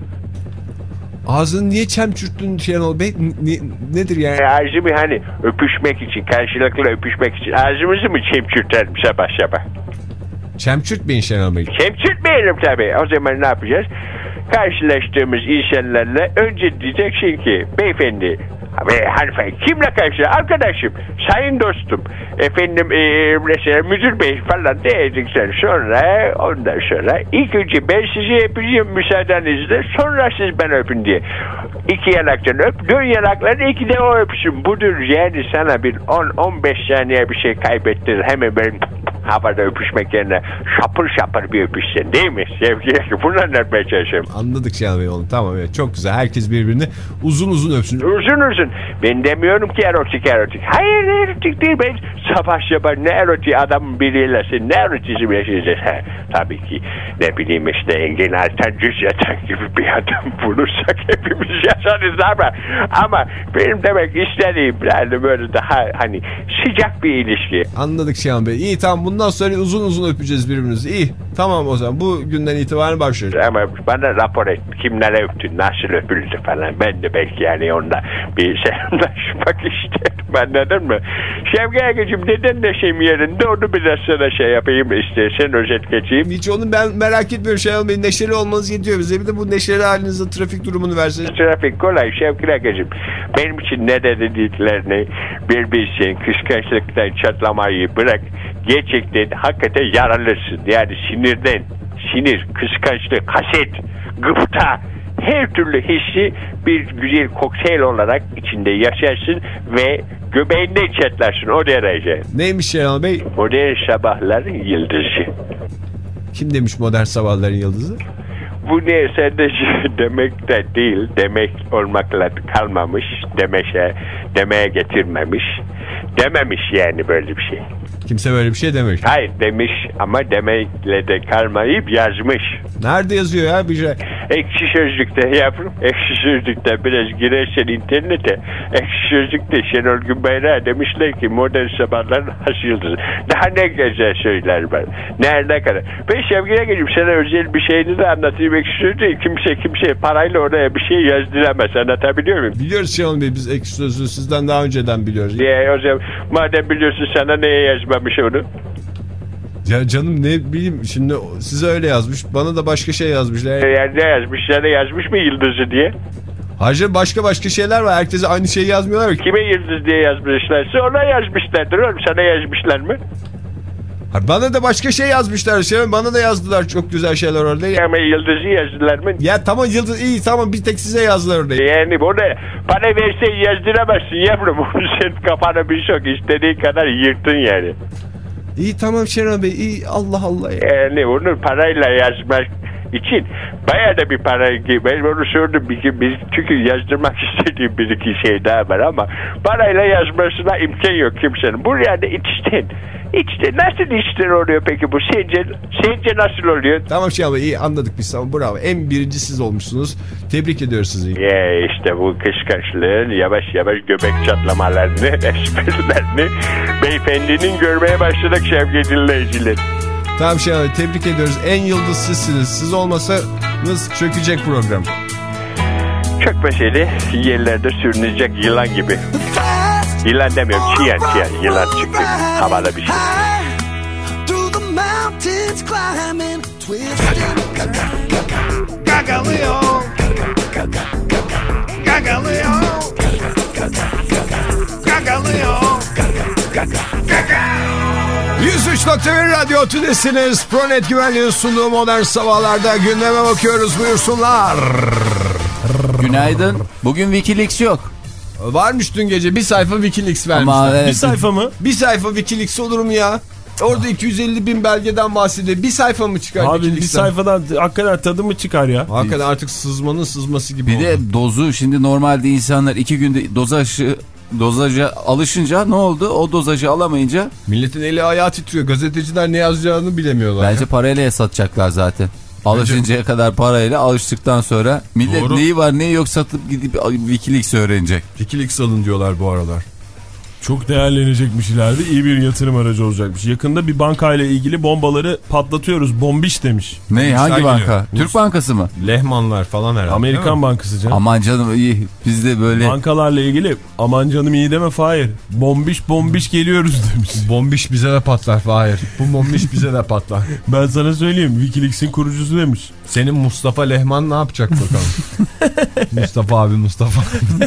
Ağzını niye çemkürttün Şenol Bey? Ne, nedir yani? Ağzımı hani öpüşmek için, karşılıklı öpüşmek için ağzımızı mı çemkürtelim sabah sabah? Çemkürtmeyin Şenol Bey. Çemkürtmeyelim tabii. O zaman ne yapacağız? Karşılaştığımız insanlarla önce diyeceksin ki beyefendi ve hanımefendi kimle karşı? Arkadaşım, sayın dostum, efendim e, mesela müdür bey falan diyeceksen sonra ondan sonra ilk önce ben sizi öpeceğim müsaadenizle, sonra siz ben öpün diye. İki yanaktan öp, dön yanaklarını, iki de o öpsün. Budur yani, sana bir on on beş saniye bir şey kaybettirir. Hemen benim havada öpüşmek yerine şapır şapır bir öpüşsen, değil mi? Sevgiyle bunu anlatmaya çalışıyorum. Anladık Şenol Bey oğlum, tamam evet, çok güzel. Herkes birbirini uzun uzun öpsün. Uzun uzun. Ben demiyorum ki erotik erotik. Hayır, erotik değil. Ben sabah sabah ne erotik, adamın biriyle sen ne erotizm yaşayacağız? Ha, tabii ki ne bileyim işte Engin Altan Düz Yatan gibi bir adam bulursak hepimiz yaşarız ama ama benim demek istediğim yani böyle daha hani sıcak bir ilişki. Anladık Şenol Bey. İyi tamam, bundan sonra uzun uzun öpeceğiz birbirimizi. İyi tamam, o zaman bu günden itibaren başlıyoruz. Ama bana rapor et, kimlere öptün, nasıl öpüldü falan. Ben de belki yani onda bir selamlaşmak isterim, anladın mı? Şevki Agacığım, neden neşem yerinde, onu biraz sana şey yapayım istersen, özet geçeyim. Hiç onu ben merak etmiyorum Şenol Bey, neşeli olmanız yetiyor bize. Bir de bu neşeli halinizde trafik durumunu verseniz. Trafik kolay Şevki Agacığım. Benim için ne dediklerini bir bilsin, kıskançlıktan çatlamayı bırak. Gerçekten hakikaten yaralısın. Yani sinirden, sinir, kıskançlık, haset, gıpta, her türlü hissi bir güzel kokteyl olarak içinde yaşarsın ve göbeğinden çatlarsın o derece. Neymiş Şenol Bey? Modern sabahların yıldızı. Kim demiş Modern Sabahların yıldızı? Bu ne sadece demek de değil, demek olmakla kalmamış, demeşe, demeye getirmemiş, dememiş yani böyle bir şey. Kimse böyle bir şey dememiş. Hayır demiş ama demekle de kalmayıp yazmış. Nerede yazıyor ya bir şey? Ekşi Sözlük'te yavrum. Ekşi Sözlük'te biraz girersen internete. Ekşi Sözlük'te Şenol Günbayrak'a demişler ki Modern Sabahların has yıldızı. Daha ne güzel söyler var. Nerede kadar. Ben Şevki'ye gelip sana özel bir şeyini de anlatayım. Ekşi Sözlük'te kimse kimse parayla oraya bir şey yazdıramaz. Anlatabiliyor muyum? Biliyoruz Şenol Bey, biz Ekşi Sözlüğü sizden daha önceden biliyoruz. Ya o zaman madem biliyorsun sana neye yazmamış onu? Ya canım ne bileyim şimdi size öyle yazmış, bana da başka şey yazmışlar. Yani ne yazmış, sana yazmış mı yıldızı diye? Hayır, başka başka şeyler var, herkese aynı şeyi yazmıyorlar ki. Kime yıldız diye yazmışlarsa ona yazmışlardır oğlum, sana yazmışlar mı? Ha, bana da başka şey yazmışlar, şey, bana da yazdılar çok güzel şeyler orada. Ama yıldızı yazdılar mı? Ya tamam yıldız iyi tamam, bir tek size yazdılar orada. Yani bunu bana versen yazdıramazsın yavrum, onu sen kafana bir şok istediğin kadar yırttın yani. İyi tamam Şenol Bey, iyi Allah Allah ya. Yani onu parayla yazmak için bayağı da bir para ki ben onu sordum bir, bir, çünkü yazdırmak istediğim bir iki şey daha var ama parayla yazmasına imkan yok kimsenin. Bu yani içten. İçte nasıl içten oluyor peki bu? Sence, sence nasıl oluyor? Tamam Şenol Bey, iyi anladık biz, tamam bravo. En birinci siz olmuşsunuz. Tebrik ediyoruz sizi. Ya işte bu kıskançlığın yavaş yavaş göbek çatlamalarını, esprilerini beyefendinin görmeye başladık sevgili dinleyiciler. Tamam Şenol Bey, tebrik ediyoruz. En yıldız sizsiniz. Siz olmasanız çökecek program. Çökmeseydi yerlerde sürünecek yılan gibi. Yılan demiyorum, çiyan çiyan. Yılan çıktı. Havada bir şey. Gagalıyor. Gagalıyor. Gagalıyor. yüz üç nokta bir Radyo Tülesi'niz. Pronet Güvenliği'nin sunduğu Modern Sabahlar'da gündeme bakıyoruz, buyursunlar. Günaydın. Bugün Wikileaks yok. Varmış dün gece bir sayfa Wikileaks vermişler. Ama evet. Bir sayfa mı? Bir sayfa Wikileaks olur mu ya? Orada iki yüz elli bin belgeden bahsediyor. Bir sayfa mı çıkar Abi Wikileaks'ten? bir sayfadan hakikaten tadı mı çıkar ya? Hakikaten artık sızmanın sızması gibi Bir oldu. de dozu, şimdi normalde insanlar iki günde dozajı dozaja alışınca ne oldu? O dozajı alamayınca milletin eli ayağı titriyor. Gazeteciler ne yazacağını bilemiyorlar. bence ya. Parayla satacaklar zaten. Alışıncaya kadar parayla, alıştıktan sonra millet doğru. Neyi var neyi yok satıp gidip Wikileaks öğrenecek. Wikileaks alın diyorlar bu aralar. Çok değerlenecekmiş ileride, iyi bir yatırım aracı olacakmış. Yakında bir bankayla ilgili bombaları patlatıyoruz, bombiş demiş. Ne, hangi banka? Geliyor. Türk Bankası mı? Lehmanlar falan herhalde. Amerikan Bankası canım. Aman canım iyi, biz de böyle. Bankalarla ilgili aman canım iyi deme Fahir. Bombiş bombiş geliyoruz demiş. Bombiş bize de patlar Fahir. Bu bombiş bize de patlar. Ben sana söyleyeyim, Wikileaks'in kurucusu demiş. Senin Mustafa Lehman ne yapacak bakalım. Mustafa abi Mustafa.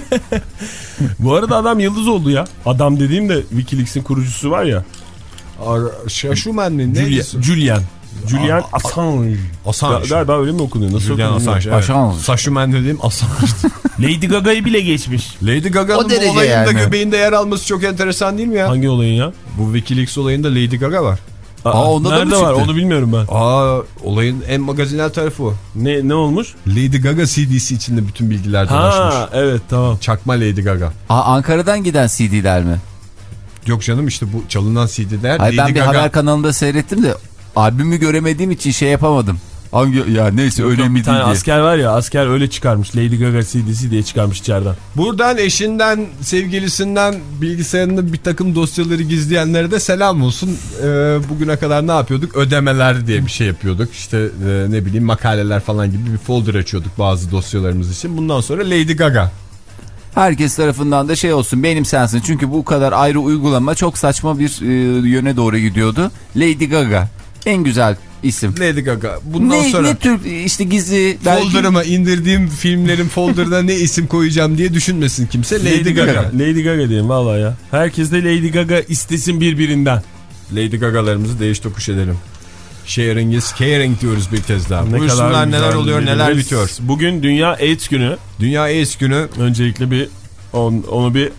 Bu arada adam yıldız oldu ya. Adam dediğim de Wikileaks'in kurucusu var ya. Şaşumen mi? Julian. Julian. Julian Assange. Assange. Galiba öyle mi okunuyor? Nasıl Julian okunuyor? Assange. Evet. Şaşumen dediğim Assange. Lady Gaga'yı bile geçmiş. Lady Gaga'nın bu olayında yani. Göbeğinde yer alması çok enteresan değil mi ya? Hangi olayın ya? Bu Wikileaks olayında Lady Gaga var. Aa, Aa, onda nerede da mı var? Onu bilmiyorum ben. Aa, olayın en magazinel tarafı o. Ne ne olmuş? Lady Gaga C D'si içinde bütün bilgiler dolaşmış. Ha evet tamam. Çakma Lady Gaga. Aa, Ankara'dan giden C D'ler mi? Yok canım, işte bu çalınan C D'ler. Hayır, Lady ben bir Gaga... haber kanalında seyrettim de albümü göremediğim için şey yapamadım. Hangi ya neyse yok, önemli yok, bir tane değil diye. Asker var ya, asker öyle çıkarmış, Lady Gaga C D'si diye çıkarmış içeriden. Buradan eşinden, sevgilisinden bilgisayarında bir takım dosyaları gizleyenlere de selam olsun. Ee, bugüne kadar ne yapıyorduk? Ödemeler diye bir şey yapıyorduk. İşte e, ne bileyim makaleler falan gibi bir folder açıyorduk bazı dosyalarımız için. Bundan sonra Lady Gaga. Herkes tarafından da şey olsun, benim sensin. Çünkü bu kadar ayrı uygulama çok saçma bir e, yöne doğru gidiyordu. Lady Gaga en güzel isim. Lady Gaga. Bundan ne, sonra ne tür işte gizli folder'ıma belki... indirdiğim filmlerin folder'da ne isim koyacağım diye düşünmesin kimse. Lady, Lady Gaga. Gaga. Lady Gaga diyeyim vallahi ya. Herkes de Lady Gaga istesin birbirinden. Lady Gaga'larımızı değiş tokuş edelim. Sharing is caring diyoruz bir kez daha. Ne Buyursunlar, neler oluyor, neler bitiyor. Bugün Dünya AIDS Günü. Dünya AIDS Günü. Öncelikle bir on, onu bir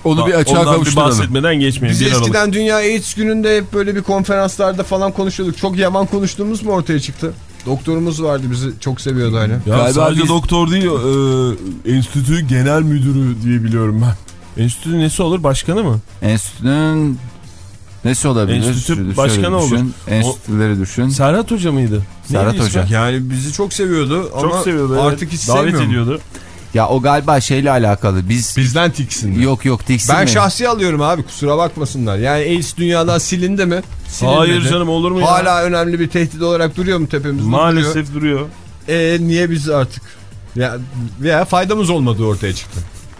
Onu bir açığa Ondan kavuşturalım. bir bahsetmeden geçmeyelim. Biz bir eskiden Aralık. Dünya AIDS gününde hep böyle bir konferanslarda falan konuşuyorduk. Çok yaman konuştuğumuz mu ortaya çıktı? Doktorumuz vardı, bizi çok seviyordu hani. Ya Galiba sadece biz... doktor değil, e, enstitü genel müdürü diye biliyorum ben. Enstitü nesi olur? Başkanı mı? Enstitünün nesi olabilir? Enstitü başkanı olur. Enstitüleri düşün. Serhat Hoca mıydı? Serhat Neydi Hoca. ismi? Yani bizi çok seviyordu ama Çok seviyordu, artık evet. hiç Davet sevmiyorum. ediyordu. Ya o galiba şeyle alakalı. Biz Bizden tiksindi. Yok yok tiksinme. Ben şahsi alıyorum abi, kusura bakmasınlar. Yani AIDS dünyadan silindi mi? Silinmedi. Hayır canım, olur mu ya? Hala önemli bir tehdit olarak duruyor mu tepemizde? Maalesef duruyor. duruyor. E niye biz artık? Ya, veya faydamız olmadığı ortaya çıktı.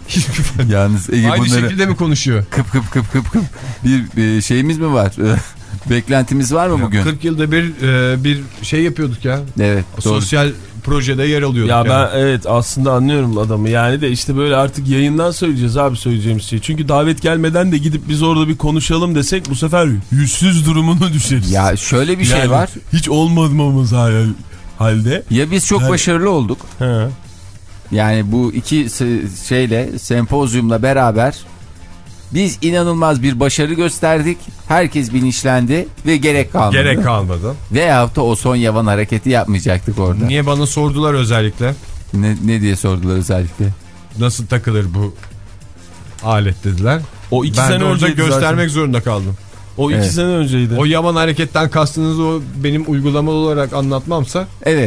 Yalnız Ege aynı bunları şekilde mi konuşuyor? Kıp kıp kıp kıp kıp. Bir, bir şeyimiz mi var? Beklentimiz var mı bugün? kırk yılda bir e, bir şey yapıyorduk ya. Evet. Doğru. Sosyal projede yer alıyorduk. Ya yani. ben evet aslında anlıyorum adamı. Yani de işte böyle artık yayından söyleyeceğiz abi söyleyeceğimiz şey. Çünkü davet gelmeden de gidip biz orada bir konuşalım desek bu sefer yüzsüz durumuna düşeriz. Ya şöyle bir yani şey var. Hiç olmadığımız halde. Ya biz çok yani... başarılı olduk. He. Yani bu iki şeyle, sempozyumla beraber biz inanılmaz bir başarı gösterdik. Herkes bilinçlendi ve gerek kalmadı. Gerek kalmadı. Veyahut da o son yavan hareketi yapmayacaktık orada. Niye bana sordular özellikle? Ne, ne diye sordular özellikle? Nasıl takılır bu alet dediler. O iki ben sene önce göstermek zaten. zorunda kaldım. O iki evet. sene önceydi. O yaman hareketten kastınız o benim uygulamalı olarak anlatmamsa. Evet.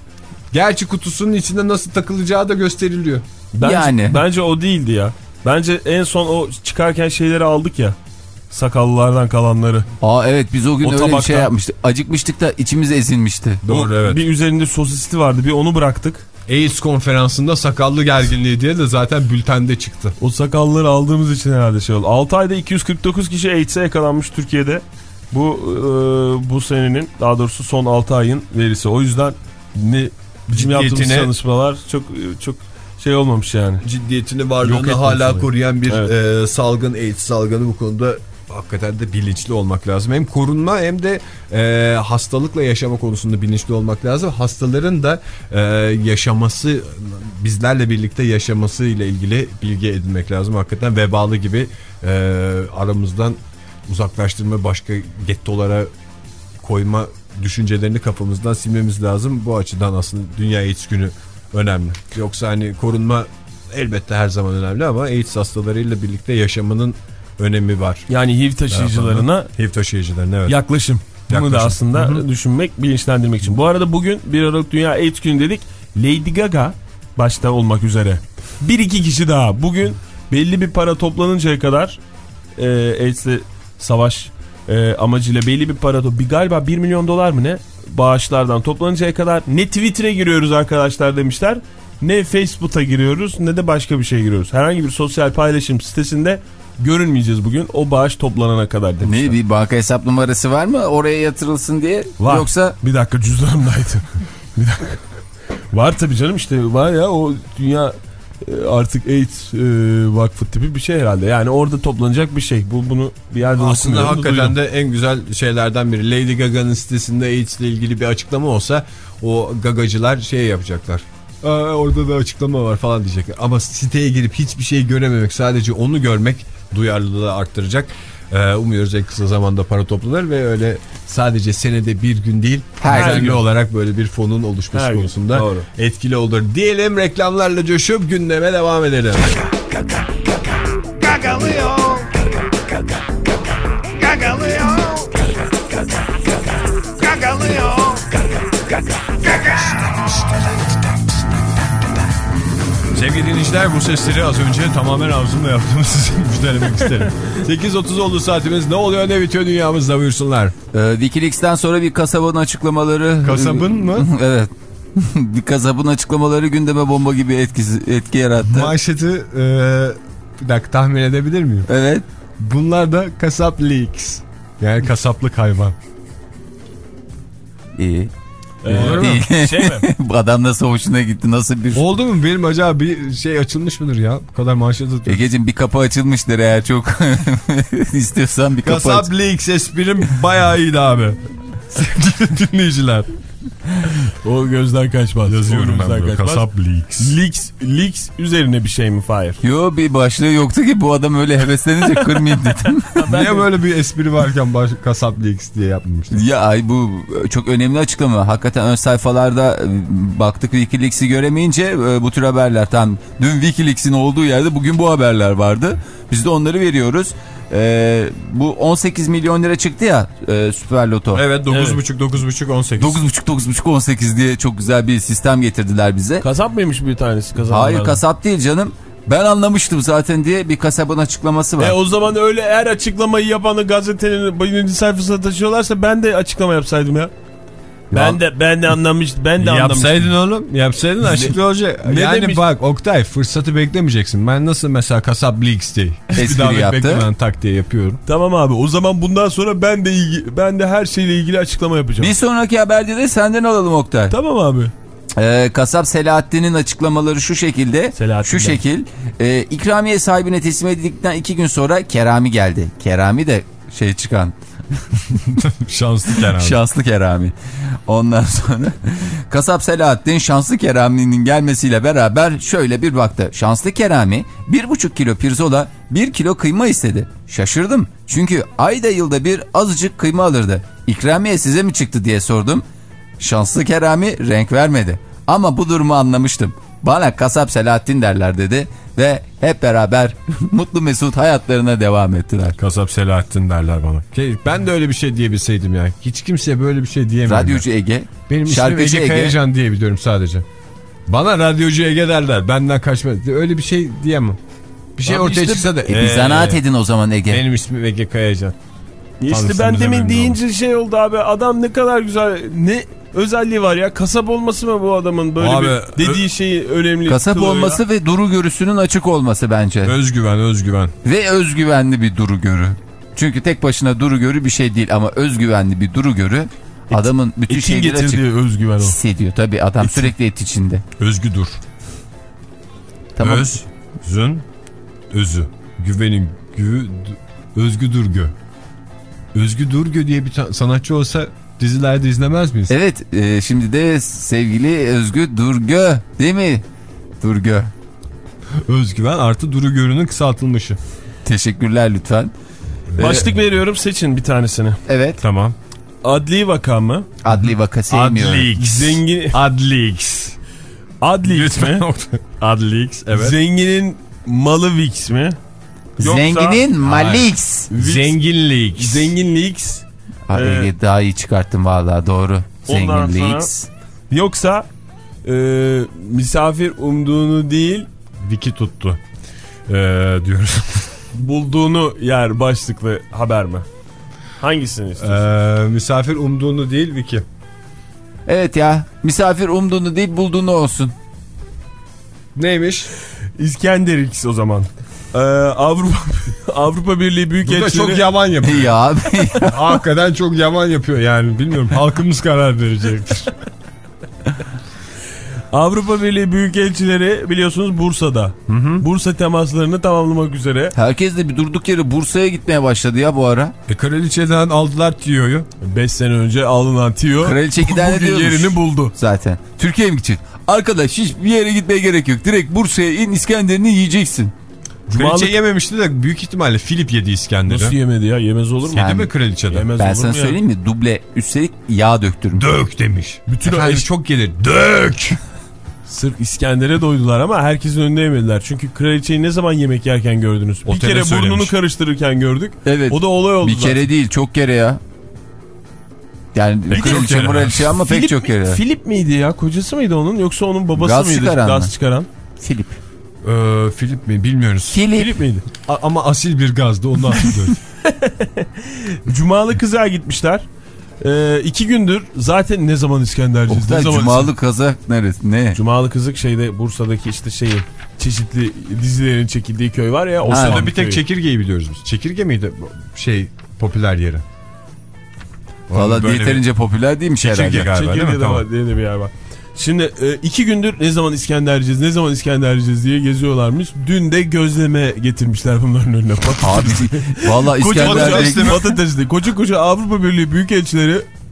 Gerçi kutusunun içinde nasıl takılacağı da gösteriliyor. Bence, yani. Bence o değildi ya. Bence en son o çıkarken şeyleri aldık ya. Sakallılardan kalanları. Aa evet, biz o gün o öyle tabakta, bir şey yapmıştık. Acıkmıştık da içimiz ezilmişti. Doğru, o, evet. Bir üzerinde sosisli vardı, bir onu bıraktık. AIDS konferansında sakallı gerginliği diye de zaten bültende çıktı. O sakalları aldığımız için herhalde şey oldu. altı ayda iki yüz kırk dokuz kişi AIDS'e yakalanmış Türkiye'de. Bu e, bu senenin, daha doğrusu son altı ayın verisi. O yüzden ne bizim yaptığımız çalışmalar çok çok şey olmamış yani. Ciddiyetini, varlığını hala koruyan bir evet. e, salgın, AIDS salgını, bu konuda hakikaten de bilinçli olmak lazım. Hem korunma hem de e, hastalıkla yaşama konusunda bilinçli olmak lazım. Hastaların da e, yaşaması, bizlerle birlikte yaşaması ile ilgili bilgi edinmek lazım. Hakikaten vebalı gibi e, aramızdan uzaklaştırma, başka gettolara koyma düşüncelerini kafamızdan silmemiz lazım. Bu açıdan aslında Dünya AIDS Günü önemli. Yoksa hani korunma elbette her zaman önemli ama AIDS hastalarıyla birlikte yaşamanın önemi var. Yani H I V taşıyıcılarına H I V taşıyıcılarına evet. yaklaşım. Bunu yaklaşım. Da aslında Hı-hı. düşünmek, bilinçlendirmek için. Bu arada bugün bir Aralık Dünya AIDS Günü dedik. Lady Gaga başta olmak üzere bir iki kişi daha bugün belli bir para toplanıncaya kadar e, AIDS'le savaş e, amacıyla belli bir para, bir galiba bir milyon dolar mı ne bağışlardan toplanıncaya kadar ne Twitter'a giriyoruz arkadaşlar demişler, ne Facebook'a giriyoruz, ne de başka bir şey giriyoruz. Herhangi bir sosyal paylaşım sitesinde görünmeyeceğiz bugün o bağış toplanana kadar demişler. Ne, bir banka hesap numarası var mı oraya yatırılsın diye? Var. Yoksa bir dakika, cüzdanımdaydı. Bir dakika. Var tabii canım, işte var ya o dünya artık AIDS e, vakfı tipi bir şey herhalde. Yani orada toplanacak bir şey. Bu bunu bir yerden aslında hakikaten de en güzel şeylerden biri. Lady Gaga'nın sitesinde AIDS ile ilgili bir açıklama olsa o gagacılar şey yapacaklar. Aa, orada da açıklama var falan diyecekler. Ama siteye girip hiçbir şey görememek, sadece onu görmek duyarlılığı arttıracak. Ee, umuyoruz en kısa zamanda para toplanır ve öyle sadece senede bir gün değil, her gün olarak böyle bir fonun oluşması her konusunda gün. Etkili olur. Diyelim, reklamlarla coşup gündeme devam edelim. Gagalıyor. Gagalıyor. Gagalıyor. Sevgili dinleyiciler, bu sesleri az önce tamamen ağzımla yaptığımı size müjdelemek isterim. sekiz otuz oldu saatimiz. Ne oluyor ne bitiyor dünyamızda, buyursunlar. Ee, Wikileaks'ten sonra bir kasabın açıklamaları. Kasabın mı? Evet. Bir kasabın açıklamaları gündeme bomba gibi etkisi, etki yarattı. Manşeti e, bir dakika tahmin edebilir miyim? Evet. Bunlar da kasap leaks. Yani kasaplık hayvan. İyi. Ee, şey mi? Bu adam nasıl hoşuna gitti, nasıl bir... Oldu mu benim acaba bir şey açılmış mıdır ya? Bu kadar manşet atıyorum. Egeciğim bir kapı açılmıştır eğer çok istiyorsan bir kapı Kasap aç. leaks esprim bayağı iyiydi abi. Sevgili dinleyiciler. O gözden kaçmaz. Yazıyorum ben bunu. Kaçmaz. Kasap Leaks. Leaks. Leaks üzerine bir şey mi Fahir? Yo, bir başlığı yoktu ki bu adam öyle heveslenince kırmayayım dedim. Niye böyle bir espri varken baş, Kasap Leaks diye yapmamıştım? Ya ay, bu çok önemli açıklama. Hakikaten ön sayfalarda baktık, Wikileaks'i göremeyince bu tür haberler, tam dün Wikileaks'in olduğu yerde bugün bu haberler vardı. Biz de onları veriyoruz. Ee, bu on sekiz milyon lira çıktı ya e, Süper Loto. Evet, dokuz buçuk dokuz buçuk on sekiz. dokuz buçuk dokuz buçuk on sekiz diye çok güzel bir sistem getirdiler bize. Kasap mıymış bir tanesi? Kasap Hayır, vardı. kasap değil canım. Ben anlamıştım zaten diye bir kasabın açıklaması var. E o zaman öyle her açıklamayı yapanı gazetenin birinci sayfasına taşıyorlarsa ben de açıklama yapsaydım ya. Ben de ben de anlamıştım. Ben de anlamıştım. Yapsaydın oğlum. Yapsaydın açıklı olacak. Ne yani demiş? Bak Oktay, fırsatı beklemeyeceksin. Ben nasıl mesela Kasap Leaks diye hiçbir davet beklemeden tak diye yapıyorum. Tamam abi, o zaman bundan sonra ben de ilgi, ben de her şeyle ilgili açıklama yapacağım. Bir sonraki haberde de senden alalım Oktay. Tamam abi. Ee, Kasap Selahattin'in açıklamaları şu şekilde. Şu şekil. E, ikramiye sahibine teslim edildikten iki gün sonra Kerami geldi. Kerami de şey çıkan. Şanslı Kerami. Şanslı Kerami. Ondan sonra Kasap Selahattin Şanslı Kerami'nin gelmesiyle beraber şöyle bir baktı. Şanslı Kerami bir buçuk kilo pirzola, bir kilo kıyma istedi. Şaşırdım. Çünkü ayda yılda bir azıcık kıyma alırdı. İkramiye size mi çıktı diye sordum. Şanslı Kerami renk vermedi. Ama bu durumu anlamıştım. Bana Kasap Selahattin derler dedi ve hep beraber mutlu mesut hayatlarına devam ettiler. Kasap Selahattin derler bana. Ben de öyle bir şey diyebilseydim ya. Hiç kimseye böyle bir şey diyemiyorum. Radyocu ya. Ege. Benim ismim Ege, Ege Kayacan diyebiliyorum sadece. Bana radyocu Ege derler. Benden kaçma. Öyle bir şey diyemem. Bir şey abi ortaya işte, çıksa da. E, bir zanaat edin o zaman Ege. Benim ismim Ege Kayacan. İşte ben demin deyince oldu. Şey oldu abi. Adam ne kadar güzel. Ne özelliği var ya? Kasap olması mı bu adamın böyle abi, bir dediği şeyi önemli. Kasap olması ya. Ve duru görüsünün açık olması bence. Özgüven, özgüven. Ve özgüvenli bir duru görü. Çünkü tek başına duru görü bir şey değil ama özgüvenli bir duru görü. Et, adamın bütün şeyleri açık. Özgüven o. Hissediyor tabii, adam et. Sürekli et içinde. Özgüdur. Tamam. Özün, özü. Güvenin, gü, özgü durgö. Özgü Durgö diye bir sanatçı olsa dizilerde izlemez miyiz? Evet, e, şimdi de sevgili Özgü Durgö değil mi? Durgö. Özgüven artı Duru Görü'nün kısaltılmışı. Teşekkürler lütfen. Başlık ee, veriyorum, seçin bir tanesini. Evet. Tamam. Adli vaka mı? Adli vaka sevmiyorum. Adlix. Zengin... Adlix. Adlix mi? Adlix, evet. Zenginin malı Vix mi? Yoksa... Zenginin Malix. Zenginlik. Zenginlik. Ee, daha iyi çıkarttım vallahi, doğru. Zenginlik. Yoksa e, misafir umduğunu değil Viki tuttu ee, diyoruz. Bulduğunu yer başlıklı haber mi? Hangisini istiyorsun? Ee, misafir umduğunu değil Viki. Evet ya, misafir umduğunu değil bulduğunu olsun. Neymiş? İskender X o zaman. Ee, Avrupa Avrupa Birliği Büyükelçileri... Burada çok yaman yapıyor. Ya abi. Hakikaten çok yaman yapıyor yani, bilmiyorum. Halkımız karar verecektir. Avrupa Birliği Büyükelçileri biliyorsunuz Bursa'da. Hı hı. Bursa temaslarını tamamlamak üzere. Herkes de bir durduk yere Bursa'ya gitmeye başladı ya bu ara. E, Kraliçeden aldılar Tiyo'yu. beş sene önce alınan Tiyo Kraliçe giden bugün yerini buldu. Zaten. Türkiye'ye mi gidecek? Arkadaş hiçbir yere gitmeye gerek yok. Direkt Bursa'ya in, İskender'ini yiyeceksin. Kraliçe Cumalık... yememişti de büyük ihtimalle Filip yedi İskender'i. Nasıl yemedi ya? Yemez olur mu? Yedi mi kraliçede? Yemez ben sana söyleyeyim mi? Duble üstelik yağ döktürmüş. Dök demiş. Bütün Efendim eş... çok gelir. Dök! Sırf İskender'e doydular ama herkesin önünde yemediler. Çünkü kraliçeyi ne zaman yemek yerken gördünüz? Bir Otele kere söylemiş. Burnunu karıştırırken gördük. Evet. O da olay oldu. Bir kere zaten. Değil, çok kere ya. Yani kraliçe moraliçe ama Filip pek çok kere. Mi, Filip miydi ya? Kocası mıydı onun? Yoksa onun babası Gaz mıydı? Çıkaran Gaz mı? çıkaran. Filip. Ee, Filip mi? Bilmiyoruz. Filip, Filip miydi? A ama asil bir gazdı. Ondan hatırlıyorum. Cumalı Kızak'a gitmişler. Ee, iki gündür zaten ne zaman İskenderciyiz? Oktay, ne zaman Cumalı İskender... Kazak neresi? Ne? Cumalı Kızık şeyde Bursa'daki işte şeyi çeşitli dizilerin çekildiği köy var ya. O sırada bir tek köyü. Çekirgeyi biliyoruz biz. Çekirge miydi şey popüler yeri? Valla yeterince bir... popüler değilmiş Çekirge herhalde. Galiba, Çekirge değil mi? de Tamam. var diye de bir yer var. Şimdi e, iki gündür ne zaman İskenderciyiz, ne zaman İskenderciyiz diye geziyorlarmış. Dün de gözleme getirmişler bunların önüne. Abi valla İskender patatesli. Koca koca Avrupa Birliği Büyükelçileri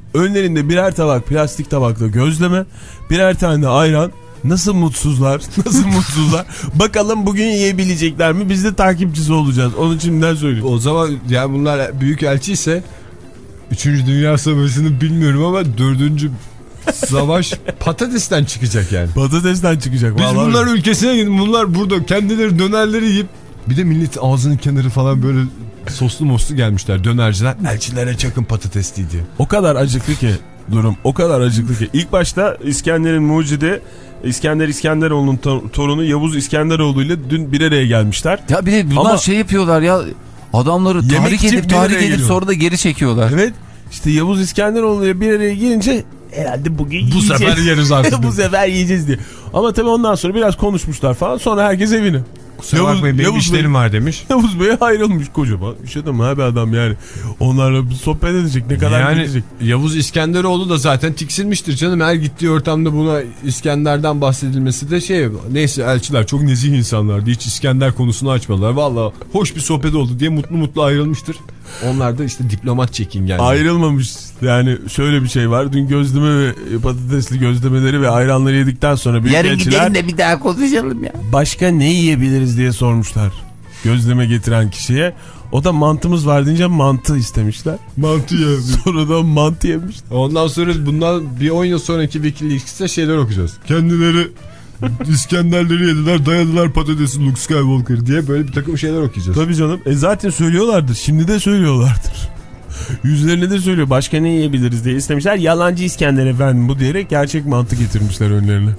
Önlerinde birer tabak plastik tabakta gözleme, birer tane de ayran. Nasıl mutsuzlar, nasıl mutsuzlar. Bakalım bugün yiyebilecekler mi? Biz de takipçisi olacağız. Onun için şimdiden söyleyeyim. O zaman yani bunlar büyük elçiyse üçüncü Dünya Savaşı'nı bilmiyorum ama dördüncü savaş patatesten çıkacak yani. Patatesten çıkacak. Biz vallahi. bunlar ülkesine gidin. Bunlar burada kendileri dönerleri yiyip bir de millet ağzının kenarı falan böyle soslu moslu gelmişler dönerciler. Elçilere çakın patatesli diye. O kadar acıklı ki durum. O kadar acıklı ki. İlk başta İskender'in mucidi İskender İskenderoğlu'nun torunu Yavuz İskenderoğlu ile dün bir araya gelmişler. Ya bir de bunlar Ama şey yapıyorlar ya. Adamları tahrik edip tahrik edip sonra da geri çekiyorlar. Evet. İşte Yavuz İskenderoğlu ile bir araya gelince herhalde bugün bu yiyeceğiz. sefer yeriz artık. Bu sefer yiyeceğiz diye. Ama tabii ondan sonra biraz konuşmuşlar falan. Sonra herkes evine. Kusura bakmayın benim Yavuz işlerim Bey, var demiş. Yavuz Bey'e ayrılmış kocaman. Bir şey deme abi adam yani. Onlarla bir sohbet edecek ne kadar yani, gidecek. Yavuz İskenderoğlu da zaten tiksinmiştir canım. Her gittiği ortamda buna İskender'den bahsedilmesi de şey. Neyse elçiler çok nezih insanlardı. Hiç İskender konusunu açmadılar. Valla hoş bir sohbet oldu diye mutlu mutlu ayrılmıştır. Onlar da işte diplomat çekingen. Ayrılmamış. Yani şöyle bir şey var. Dün gözleme ve patatesli gözlemeleri ve ayranları yedikten sonra büyük yarın elçiler, gidelim de bir daha konuşalım ya. Başka ne yiyebiliriz diye sormuşlar. Gözleme getiren kişiye. O da mantımız var deyince mantı istemişler. Mantı yemiş. Sonra da mantı yemiş. Ondan sonra bundan bir on yıl sonraki Wikileaks'te şeyler okuyacağız. Kendileri İskenderleri yediler, dayadılar patatesi Luke Skywalker diye böyle bir takım şeyler okuyacağız. Tabii canım. E zaten söylüyorlardır. Şimdi de söylüyorlardır. Yüzlerine de söylüyor. Başka ne yiyebiliriz diye istemişler. Yalancı İskender efendim bu diyerek gerçek mantı getirmişler önlerine.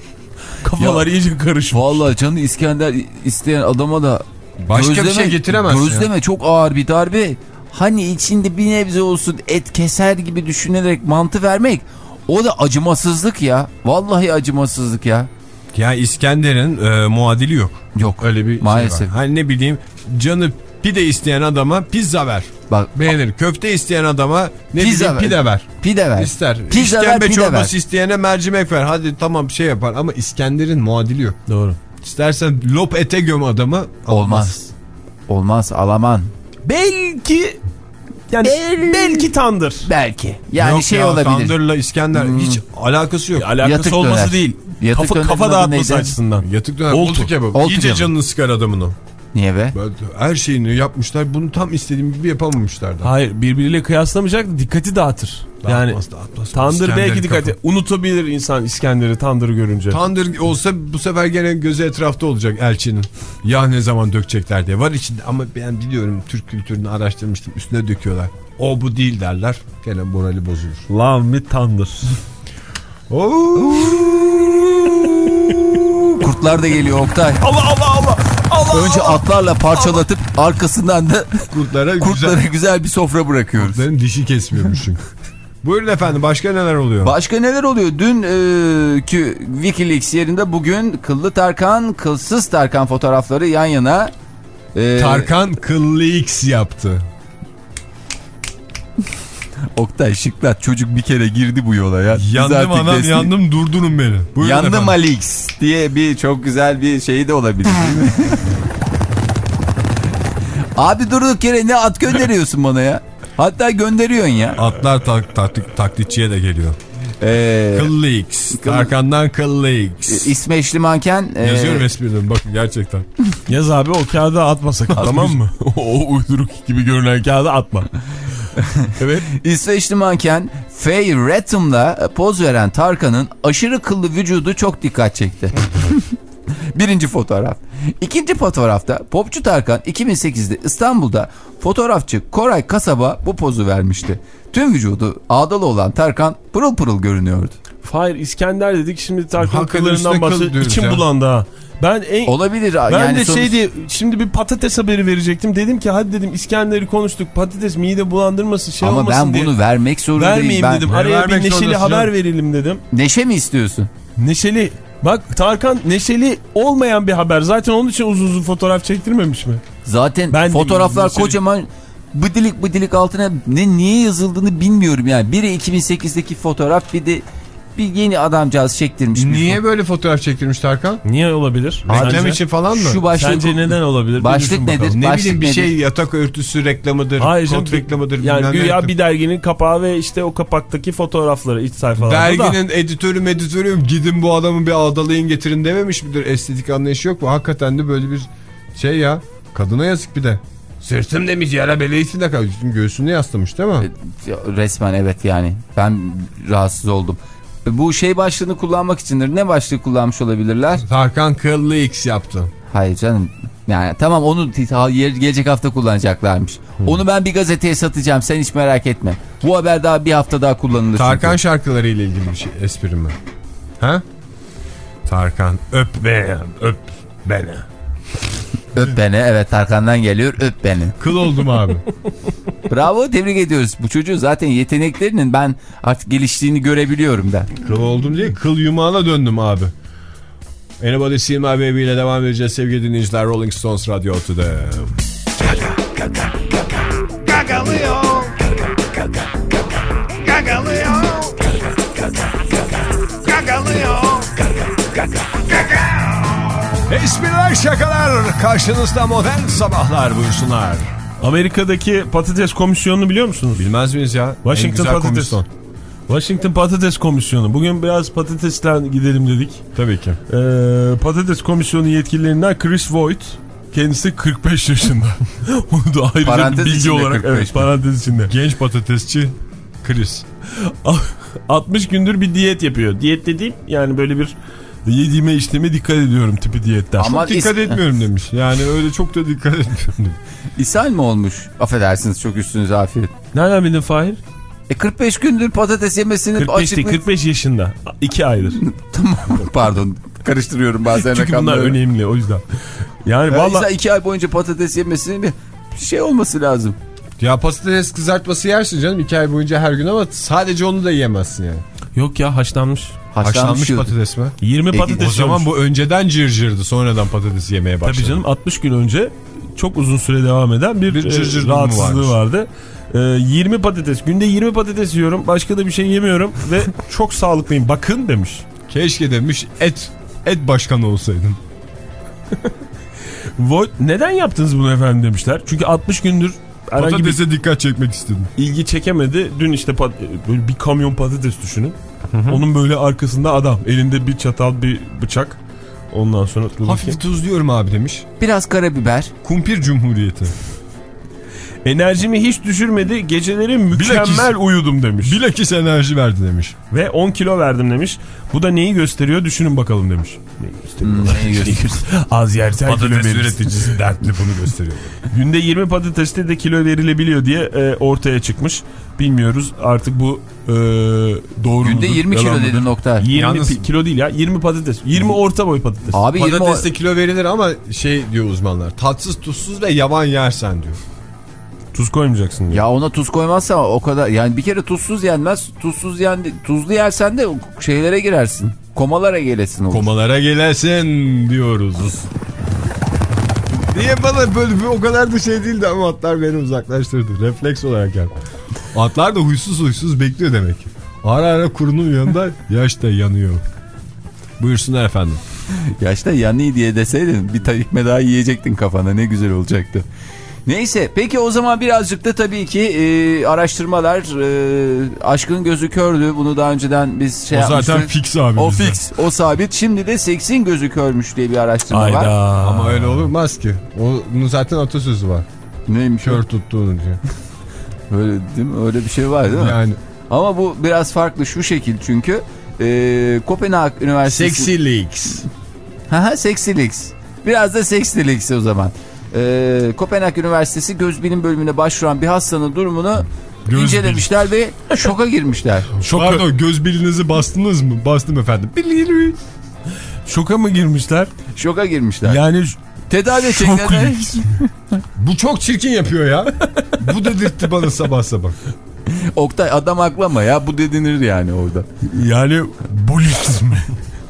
Kafalar ya, iyice karışmış. Vallahi canı İskender isteyen adama da başka gözleme, bir şey getiremezsin. Gözleme ya. Çok ağır bir darbe. Hani içinde bir nebze olsun et keser gibi düşünerek mantı vermek, o da acımasızlık ya. Vallahi acımasızlık ya. Ya İskender'in e, muadili yok. Yok. Öyle bir maalesef. Şey var. Hani ne bileyim canı pide isteyen adama pizza ver. Bak, beğenir. Köfte isteyen adama ne pizza bileyim pide ver. Pide ver. İster. Pizza İşkembe ver, çorbası ver. isteyene mercimek ver. Hadi tamam şey yapar ama İskender'in muadili yok. Doğru. İstersen lop ete göm adamı. Olmaz. Olmaz. Olmaz alaman. Belki yani Bel... belki tandır. Belki. Yani yok şey ya, olabilir. Tandırla İskender hmm. hiç alakası yok. Ya, alakası yatık olması döner. değil. Yatık kafa kafa dağıtması açısından. Yatık döner. Oltu kebabı. İyice canını sıkar adamın o. Niye be? Her şeyini yapmışlar. Bunu tam istediğim gibi yapamamışlar da. Hayır, birbiriyle kıyaslamayacak da dikkati dağıtır. Dağıtmaz, yani dağıtmaz. Tandır İskender'i belki dikkati. Kafa. Unutabilir insan İskender'i, tandırı görünce. Tandır olsa bu sefer gene gözü etrafta olacak elçinin. Ya ne zaman dökecekler diye. Var içinde ama ben biliyorum Türk kültürünü araştırmıştım. Üstüne döküyorlar. O bu değil derler. Gene morali bozulur. Love me tandır. Kurtlar da geliyor Oktay. Allah Allah Allah. Allah Önce Allah. atlarla parçalatıp Allah. arkasından da kurtlara, kurtlara güzel, güzel bir sofra bırakıyoruz. Kurtların dişi kesmiyormuş çünkü. Buyurun efendim, başka neler oluyor? Başka neler oluyor? Dün e, ki Wikileaks yerinde bugün kıllı Tarkan, kılsız Tarkan fotoğrafları yan yana. E, Tarkan kıllı X yaptı. Oktay şıklat, çocuk bir kere girdi bu yola ya. Yandım anam destek. Yandım, durdurun beni. Buyurun yandım efendim. Alix diye bir çok güzel bir şey de olabilir değil mi? Abi durduk yere ne at gönderiyorsun bana ya? Hatta gönderiyorsun ya. Atlar tak, tak, taklitçiye de geliyor. Ee, Kıllı X. Tarkan'dan Kıllı X. İsveçli manken. E... Yazıyorum esprilerini bakın gerçekten. Yaz abi, o kağıda atma sakın, tamam mı? O uyduruk gibi görünen kağıda atma. Evet. İsveçli manken Faye Ratham'la poz veren Tarkan'ın aşırı kıllı vücudu çok dikkat çekti. Birinci fotoğraf. İkinci fotoğrafta popçu Tarkan iki bin sekizde İstanbul'da fotoğrafçı Koray Kasab'a bu pozu vermişti. Tüm vücudu ağdalı olan Tarkan pırıl pırıl görünüyordu. Hayır, İskender dedik, şimdi Tarkan kıllarından bahsediyoruz. İçim bulandı ha. Ben en, olabilir. Ben yani de sonuç... şeydi, şimdi bir patates haberi verecektim. Dedim ki hadi dedim İskender'i konuştuk. Patates mide bulandırmasın, şey ama olmasın diye. Ama ben bunu vermek zorundayım. Vermeyeyim ben... dedim. Araya bir neşeli haber canım. Verelim dedim. Neşe mi istiyorsun? Neşeli. Bak Tarkan neşeli olmayan bir haber. Zaten onun için uzun uzun fotoğraf çektirmemiş mi? Zaten ben fotoğraflar kocaman bıdilik bıdilik altına ne niye yazıldığını bilmiyorum yani. Biri iki bin sekizdeki fotoğraf, bir de bir yeni adamcağız çektirmiş. Niye böyle fotoğraf çektirmiş Tarkan? Niye olabilir? Reklam için falan mı? Şu başlık, Sence neden olabilir? Başlık nedir? Ne başlık bileyim bir nedir? şey yatak örtüsü reklamıdır, Hayır, kont reklamıdır. Yani güya bir derginin kapağı ve işte o kapaktaki fotoğrafları iç sayfalarda derginin da. editörü meditörü gidin bu adamı bir ağdalayın getirin dememiş midir? Estetik anlayışı yok mu? Hakikaten de böyle bir şey ya. Kadına yazık bir de. Sırtım demiş yara beleğisi de kalmış. Göğsünü yaslamış değil mi? Resmen evet yani. Ben rahatsız oldum. Bu şey başlığını kullanmak içindir. Ne başlığı kullanmış olabilirler? Tarkan kıllı X yaptı. Hayır canım. Yani tamam onu gelecek hafta kullanacaklarmış. Hmm. Onu ben bir gazeteye satacağım. Sen hiç merak etme. Bu haber daha bir hafta daha kullanılır. Tarkan çünkü. şarkıları ile ilgili bir şey, espri mi? Ha? Tarkan öp beni, öp beni. Öp beni, evet Tarkan'dan geliyor, öp beni. Kıl oldum abi. Bravo, tebrik ediyoruz. Bu çocuğun zaten yeteneklerinin ben artık geliştiğini görebiliyorum ben. Kıl oldum diye kıl yumağına döndüm abi. Anybody See My Baby ile devam edeceğiz sevgili dinleyiciler. Rolling Stones Radyo Otu'da. Gagalıyor. Gagalıyor. Gagalıyor. Espriler, şakalar, karşınızda modern sabahlar buyursunlar. Amerika'daki patates komisyonunu biliyor musunuz? Bilmez miyiz ya? Washington Patates Komisyon. Washington Patates Komisyonu. Bugün biraz patatesten gidelim dedik. Tabii ki. Ee, Patates Komisyonu yetkililerinden Chris Voigt. Kendisi kırk beş yaşında. Onu da ayrıca parantez bilgi olarak. Evet, parantez içinde. Genç patatesçi Chris. altmış gündür bir diyet yapıyor. Diyet dediğim yani böyle bir yediğime içtiğime dikkat ediyorum tipi diyetten. Ama çok dikkat etmiyorum demiş. Yani öyle çok da dikkat etmiyorum demiş. İshal mi olmuş? Affedersiniz, çok üstünüze afiyet. Nereden bildin Fahir? E kırk beş gündür patates yemesini kırk beş değil, kırk beş yaşında. iki aydır. Tamam, pardon. Karıştırıyorum bazen çünkü rakamları. Çünkü bunlar önemli o yüzden. Yani ya vallahi iki ay boyunca patates yemesinin bir şey olması lazım. Ya patates kızartması yersin canım iki ay boyunca her gün ama sadece onu da yiyemezsin yani. Yok ya, haşlanmış. Haşlanmış, haşlanmış patates mi? yirmi patates. O zaman bu önceden cırcırdı, sonradan patates yemeye başladı. Tabii canım, altmış gün önce çok uzun süre devam eden bir, bir e, rahatsızlığı vardı. E, yirmi patates. Günde yirmi patates yiyorum. Başka da bir şey yemiyorum ve çok sağlıklıyım. Bakın demiş. Keşke demiş et et başkanı olsaydın. Neden yaptınız bunu efendim demişler. Çünkü altmış gündür patatese bir dikkat çekmek istedim. İlgi çekemedi. Dün işte böyle bir kamyon patates düşünün. Hı hı. Onun böyle arkasında adam. Elinde bir çatal, bir bıçak. Ondan sonra... Hafif tuzluyorum abi demiş. Biraz karabiber. Kumpir Cumhuriyeti. Enerjimi hiç düşürmedi. Geceleri mükemmel bilakis, uyudum demiş. Bilakis enerji verdi demiş. Ve on kilo verdim demiş. Bu da neyi gösteriyor düşünün bakalım demiş. Neyi gösteriyor? Hmm, neyi gösteriyor? Az yersen patates üreticisi dertli bunu gösteriyor. Günde yirmi patateste de kilo verilebiliyor diye e, ortaya çıkmış. Bilmiyoruz artık bu e, doğru günde mudur, yirmi kilo dedi nokta. yirmi Yalnız... kilo değil ya, yirmi patates. yirmi orta boy patates. Abi patateste kilo verilir ama şey diyor uzmanlar. Tatsız, tuzsuz ve yavan yersen diyor. Tuz koymayacaksın diyor. Ya ona tuz koymazsa o kadar, yani bir kere tuzsuz yenmez. Tuzsuz yendi, tuzlu yersen de şeylere girersin. Komalara gelesin olur. Komalara gelesin diyoruz. Niye bana böyle bir o kadar da şey değildi ama atlar beni uzaklaştırdı. Refleks olarak yani. Atlar da huysuz huysuz bekliyor demek. Ara ara kurunun yanında yaş da yanıyor. Buyursunlar efendim. Yaş da yanıyor diye deseydin bir tekme daha yiyecektin kafana, ne güzel olacaktı. Neyse, peki o zaman birazcık da tabii ki e, araştırmalar, e, aşkın gözü kördü. Bunu daha önceden biz şey o yapmıştık. O zaten fix abi. O bizde. fix, o sabit. Şimdi de seksin gözü körmüş diye bir araştırma Ayda. var. Ama öyle olmaz ki. Onun zaten atasözü var. Neymiş? Kör tuttuğunu diye. Öyle değil mi? Öyle bir şey var değil mi? Yani. Ama bu biraz farklı şu şekil çünkü. E, Kopenhag Üniversitesi. Sexy Leaks. Haha, Sexy Leaks. Biraz da Sexy Leaks o zaman. Ee, Kopenhag Üniversitesi göz bilim bölümüne başvuran bir hastanın durumunu göz incelemişler bil. Ve şoka girmişler. Şoka. Pardon, göz bilinizi bastınız mı? Bastım efendim. Bilirim. Şoka mı girmişler? Şoka girmişler. Yani tedavi edecekler. Bu çok çirkin yapıyor ya. Bu dedirtti bana sabah sabah. Oktay, adam haklı ama ya, bu dedinir yani orada. Yani bulizm mi?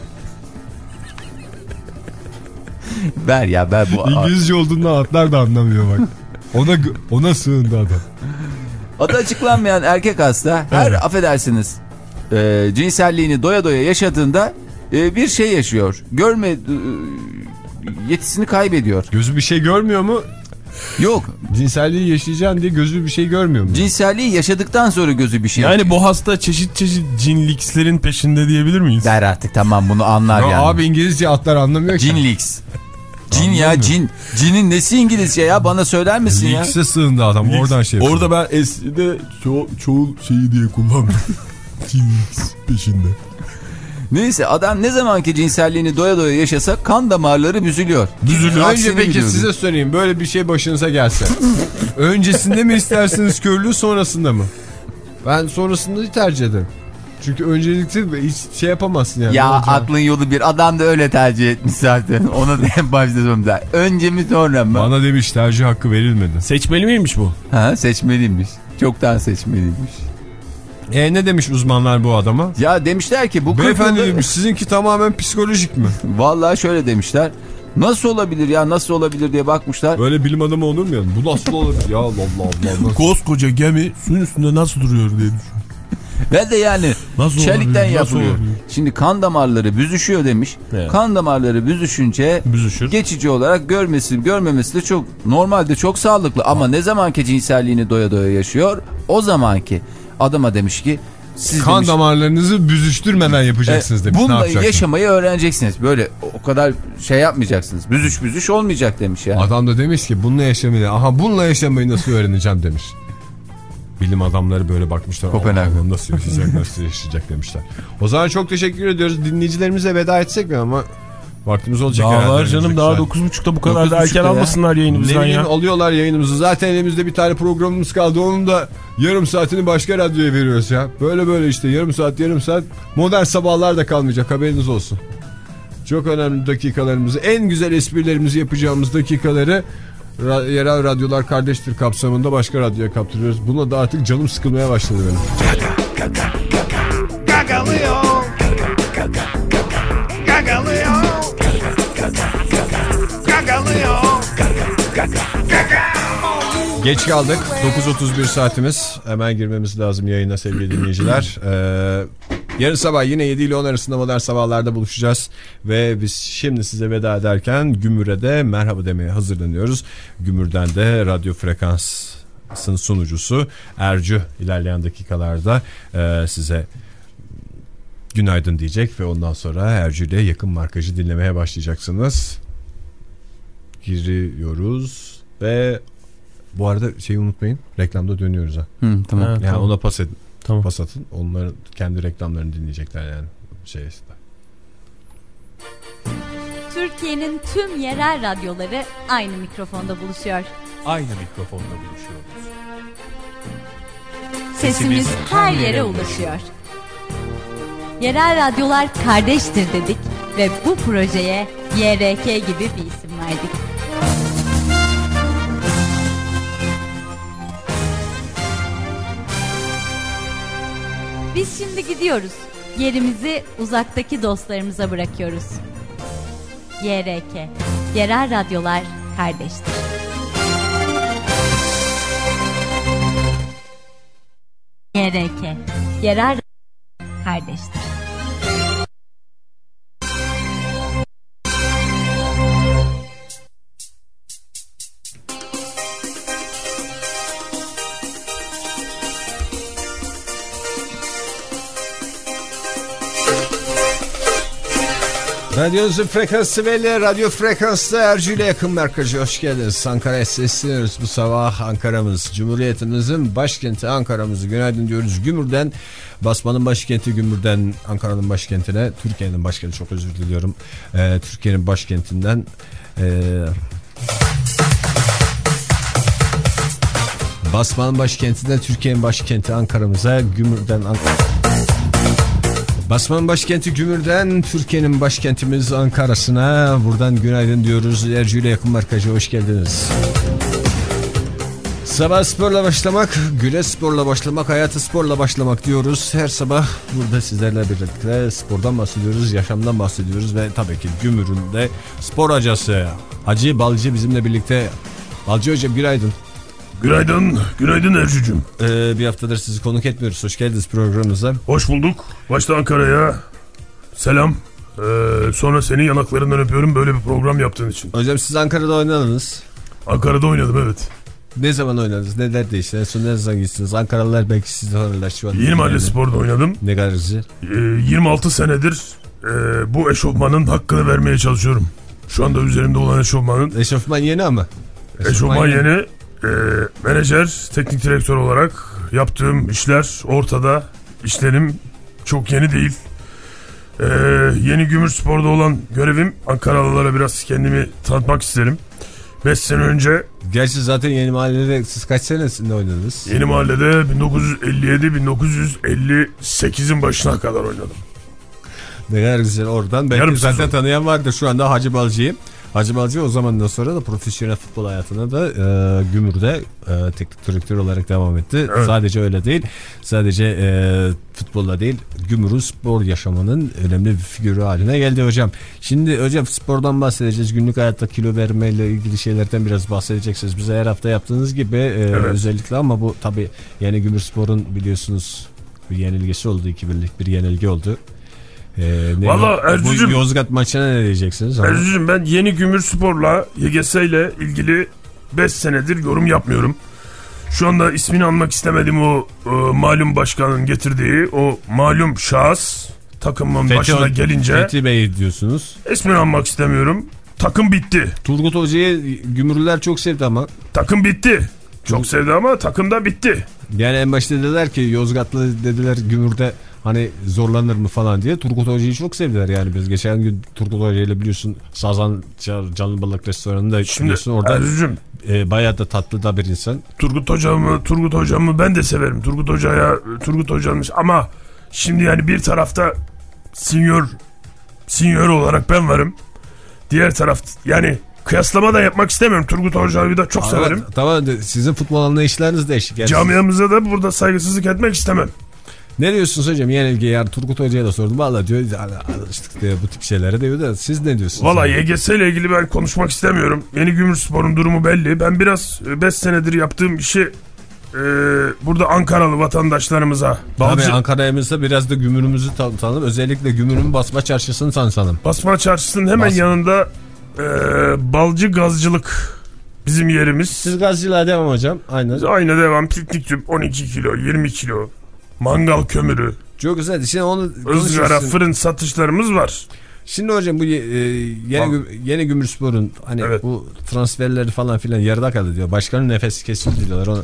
Ver ya, ver bu. İngilizce olduğundan atlar da anlamıyor bak. Ona ona sığındı adam. Adı açıklanmayan erkek hasta her evet. affedersiniz e, cinselliğini doya doya yaşadığında e, bir şey yaşıyor. Görme e, yetisini kaybediyor. Gözü bir şey görmüyor mu? Yok. Cinselliği yaşayacaksın diye gözü bir şey görmüyor mu? Cinselliği yaşadıktan sonra gözü bir şey. Yani yaşıyor. bu hasta çeşit çeşit cinlikslerin peşinde diyebilir miyiz? Der artık, tamam, bunu anlar ya yani. Abi İngilizce atlar anlamıyor ki. Cinliks. Cin ya cin. Cinin nesi İngilizce ya, bana söyler misin ya? Liks'e sığındı adam Liks. Oradan şey yapıyor. Orada ben eskide ço çoğul şeyi diye kullandım. Cinliks peşinde. Neyse, adam ne zamanki cinselliğini doya doya yaşasa kan damarları büzülüyor. Büzülüyor. Önce peki biliyordu. Size sorayım, böyle bir şey başınıza gelse. Öncesinde mi istersiniz körlüğü, sonrasında mı? Ben sonrasında tercih ederim. Çünkü öncelikle hiç şey yapamazsın yani. Ya aklın yolu bir, adam da öyle tercih etmiş zaten. Ona da en başta sorumda. Önce mi sonra mı? Bana demiş tercih hakkı verilmedi. Seçmeli miymiş bu? Ha, seçmeliymiş. Çoktan seçmeliymiş. E ne demiş uzmanlar bu adama? Ya demişler ki bu beyefendi yılda... demiş, sizinki tamamen psikolojik mi? Vallahi şöyle demişler. Nasıl olabilir ya, nasıl olabilir diye bakmışlar. Böyle bilim adamı olur mu yani? Bu nasıl olabilir ya, Allah Allah. Nasıl? Koskoca gemi suyun üstünde nasıl duruyor diye düşün. Ve de yani nasıl çelikten olabilir, yapılıyor. nasıl Şimdi kan damarları büzüşüyor demiş. Evet. Kan damarları büzüşünce Büzüşür. geçici olarak görmesi görmemesi de çok normalde çok sağlıklı. Ama ne zamanki cinselliğini doya doya yaşıyor, o zamanki adama demiş ki siz kan demiş, damarlarınızı büzüştürmeden yapacaksınız demiş. Bununla yaşamayı öğreneceksiniz. Böyle o kadar şey yapmayacaksınız. Büzüş büzüş olmayacak demiş yani. Adam da demiş ki bununla yaşamayı, aha bununla yaşamayı nasıl öğreneceğim demiş. Bilim adamları böyle bakmışlar. Kopenhag'da nasıl yaşayacak, nasıl yaşayacak demişler. O zaman çok teşekkür ediyoruz. Dinleyicilerimize veda etsek mi ama vaktimiz olacak daha herhalde. Daha var canım, daha dokuz buçukta bu kadar da erken ya. almasınlar yayınımızdan ya. Alıyorlar yayınımızı. Zaten elimizde bir tane programımız kaldı. Onun da yarım saatini başka radyoya veriyoruz ya. Böyle böyle işte yarım saat yarım saat. Modern Sabahlar da kalmayacak, haberiniz olsun. Çok önemli dakikalarımızı, en güzel esprilerimizi yapacağımız dakikaları yerel radyolar kardeştir kapsamında başka radyoya kaptırıyoruz. Buna da artık canım sıkılmaya başladı benim. Gagalıyor. Gagalıyor. Gagalıyor. Geç kaldık. dokuz otuz bir saatimiz. Hemen girmemiz lazım yayına sevgili dinleyiciler. Ee, yarın sabah yine yedi ile on arasında Modern Sabahlar'da buluşacağız. Ve biz şimdi size veda ederken Gümür'e de merhaba demeye hazırlanıyoruz. Gümür'den de radyo frekansın sunucusu Ercü ilerleyen dakikalarda e, size günaydın diyecek ve ondan sonra Ercü ile yakın markajı dinlemeye başlayacaksınız. Giriyoruz ve bu arada şeyi unutmayın, reklamda dönüyoruz ha. Hı, tamam. Yani tamam. ona pas edin. Tamam. Pas atın. Onların kendi reklamlarını dinleyecekler yani şeysinde. Türkiye'nin tüm yerel radyoları aynı mikrofonda buluşuyor. Aynı mikrofonda buluşuyoruz. Sesimiz her yere ulaşıyor. Yerel radyolar kardeştir dedik ve bu projeye Y R K gibi bir isim verdik. Biz şimdi gidiyoruz. Yerimizi uzaktaki dostlarımıza bırakıyoruz. Y R K, yerel radyolar kardeştir. Y R K, yerel radyolar kardeştir. Radyonuzun frekansı belli. Radyo frekansı Ercü ile yakın merkezi. Hoş geldiniz. Ankara'ya sesleniyoruz bu sabah. Ankara'mız, Cumhuriyetimizin başkenti Ankara'mızı günaydın diyoruz. Gümür'den, basmanın başkenti Gümür'den Ankara'nın başkentine, Türkiye'nin başkenti, çok özür diliyorum. Ee, Türkiye'nin başkentinden ee, basmanın başkentinden Türkiye'nin başkenti Ankara'mıza, Gümür'den Ankara. Basmanın başkenti Gümür'den Türkiye'nin başkentimiz Ankara'sına buradan günaydın diyoruz. Ercü ile yakın markacı hoş geldiniz. Sabah sporla başlamak, güne sporla başlamak, hayatı sporla başlamak diyoruz. Her sabah burada sizlerle birlikte spordan bahsediyoruz, yaşamdan bahsediyoruz ve tabii ki Gümür'ün de spor hocası Hacı Balcı bizimle birlikte. Balcı hocam günaydın. Günaydın, günaydın Ercücüm. Ee, bir haftadır sizi konuk etmiyoruz. Hoş geldiniz programımıza. Hoş bulduk. Başta Ankara'ya selam. Ee, sonra seni yanaklarından öpüyorum böyle bir program yaptığın için. Hocam siz Ankara'da oynadınız. Ankara'da oynadım, evet. Ne zaman oynadınız? Neler değişti? En son ne zaman gittiniz? Ankaralılar belki sizi tanırlar şu an. Yeni Mahalle yani. Spor'da oynadım. Ne kadar güzel. Ee, yirmi altı senedir e, bu eşofmanın hakkını vermeye çalışıyorum. Şu anda üzerimde olan eşofmanın. Eşofman yeni ama. Eşofman, eşofman yeni. yeni. E, menajer, teknik direktör olarak yaptığım işler ortada. İşlerim çok yeni değil. E, yeni Gümüşspor'da olan görevim, Ankaralılara biraz kendimi tanıtmak isterim. beş sene önce. Gerçi zaten Yeni Mahalle'de siz kaç senesinde oynadınız? Yeni Mahalle'de bin dokuz yüz elli yedi bin dokuz yüz elli sekizin başına kadar oynadım. Ne kadar güzel oradan. Belki Yarım zaten sezon. Tanıyan vardır şu anda Hacı Balcı'yı. Hacı Balcı o zamandan sonra da profesyonel futbol hayatına da e, Gümür'de e, teknik direktör olarak devam etti. Evet. Sadece öyle değil. Sadece e, futbolla değil, Gümür'ün spor yaşamının önemli bir figürü haline geldi hocam. Şimdi hocam spordan bahsedeceğiz. Günlük hayatta kilo vermeyle ilgili şeylerden biraz bahsedeceksiniz. Bize her hafta yaptığınız gibi e, evet. özellikle ama bu tabii yani Gümürspor'un biliyorsunuz bir yenilgisi oldu. iki birlik bir yenilgi oldu. Ee, Valla Ercücüm, bu Yozgat maçına ne diyeceksiniz? Ercücüm, ben yeni Gümürspor'la Y G S ile ilgili beş senedir yorum yapmıyorum. Şu anda ismini anmak istemedim o e, malum başkanın getirdiği o malum şahıs takımın Fethi başına gelince. Fethi Bey diyorsunuz. İsmini anmak istemiyorum. Takım bitti. Turgut Hoca'yı Gümürlüler çok sevdi ama. Takım bitti. Çok sevdi ama takım da bitti. Yani en başta dediler ki Yozgatlı dediler Gümür'de hani zorlanır mı falan diye. Turgut Hoca'yı çok sevdiler yani biz. Geçen gün Turgut Hoca ile biliyorsun Sazan Canlı Balık Restoranı'nda biliyorsun orada Ercücüm, e, bayağı da tatlı da bir insan. Turgut Hoca'mı Turgut Hoca'mı ben de severim. Turgut Hoca'ya Turgut Hoca'mış ama şimdi yani bir tarafta senior senior olarak ben varım. Diğer taraf yani kıyaslama da yapmak istemiyorum. Turgut Hoca'yı da çok Aa, severim. Tamam, sizin futbol anlayışlarınız değişik. Yani camiamıza da burada saygısızlık etmek istemem. Ne diyorsunuz hocam yenilgi? Yani Turgut Hoca'ya da sordum. Valla diyor alıştık diye bu tip şeylere diyor da siz ne diyorsunuz? Valla Y G S ile ilgili ben konuşmak istemiyorum. Yeni Gümüşspor'un durumu belli. Ben biraz beş senedir yaptığım işi e, burada Ankaralı vatandaşlarımıza. Balcı... Tabii Ankara'mızda biraz da Gümür'ümüzü tan- tanıyalım. Özellikle Gümür'ün Basma Çarşısı'nı tanıtalım. Basma Çarşısı'nın hemen Bas... yanında e, Balcı Gazcılık bizim yerimiz. Siz gazcılığa devam hocam. Aynen. Biz aynı devam. Piknik tüp on iki kilo yirmi kilo. Mangal kömürü. Çok güzel. Şimdi onu ızgara, fırın satışlarımız var. Şimdi hocam bu e, yeni, gü, yeni Gümüşspor'un hani evet. bu transferleri falan filan yarıda kaldı diyor. Başkanın nefesi kesildi diyorlar. Ona...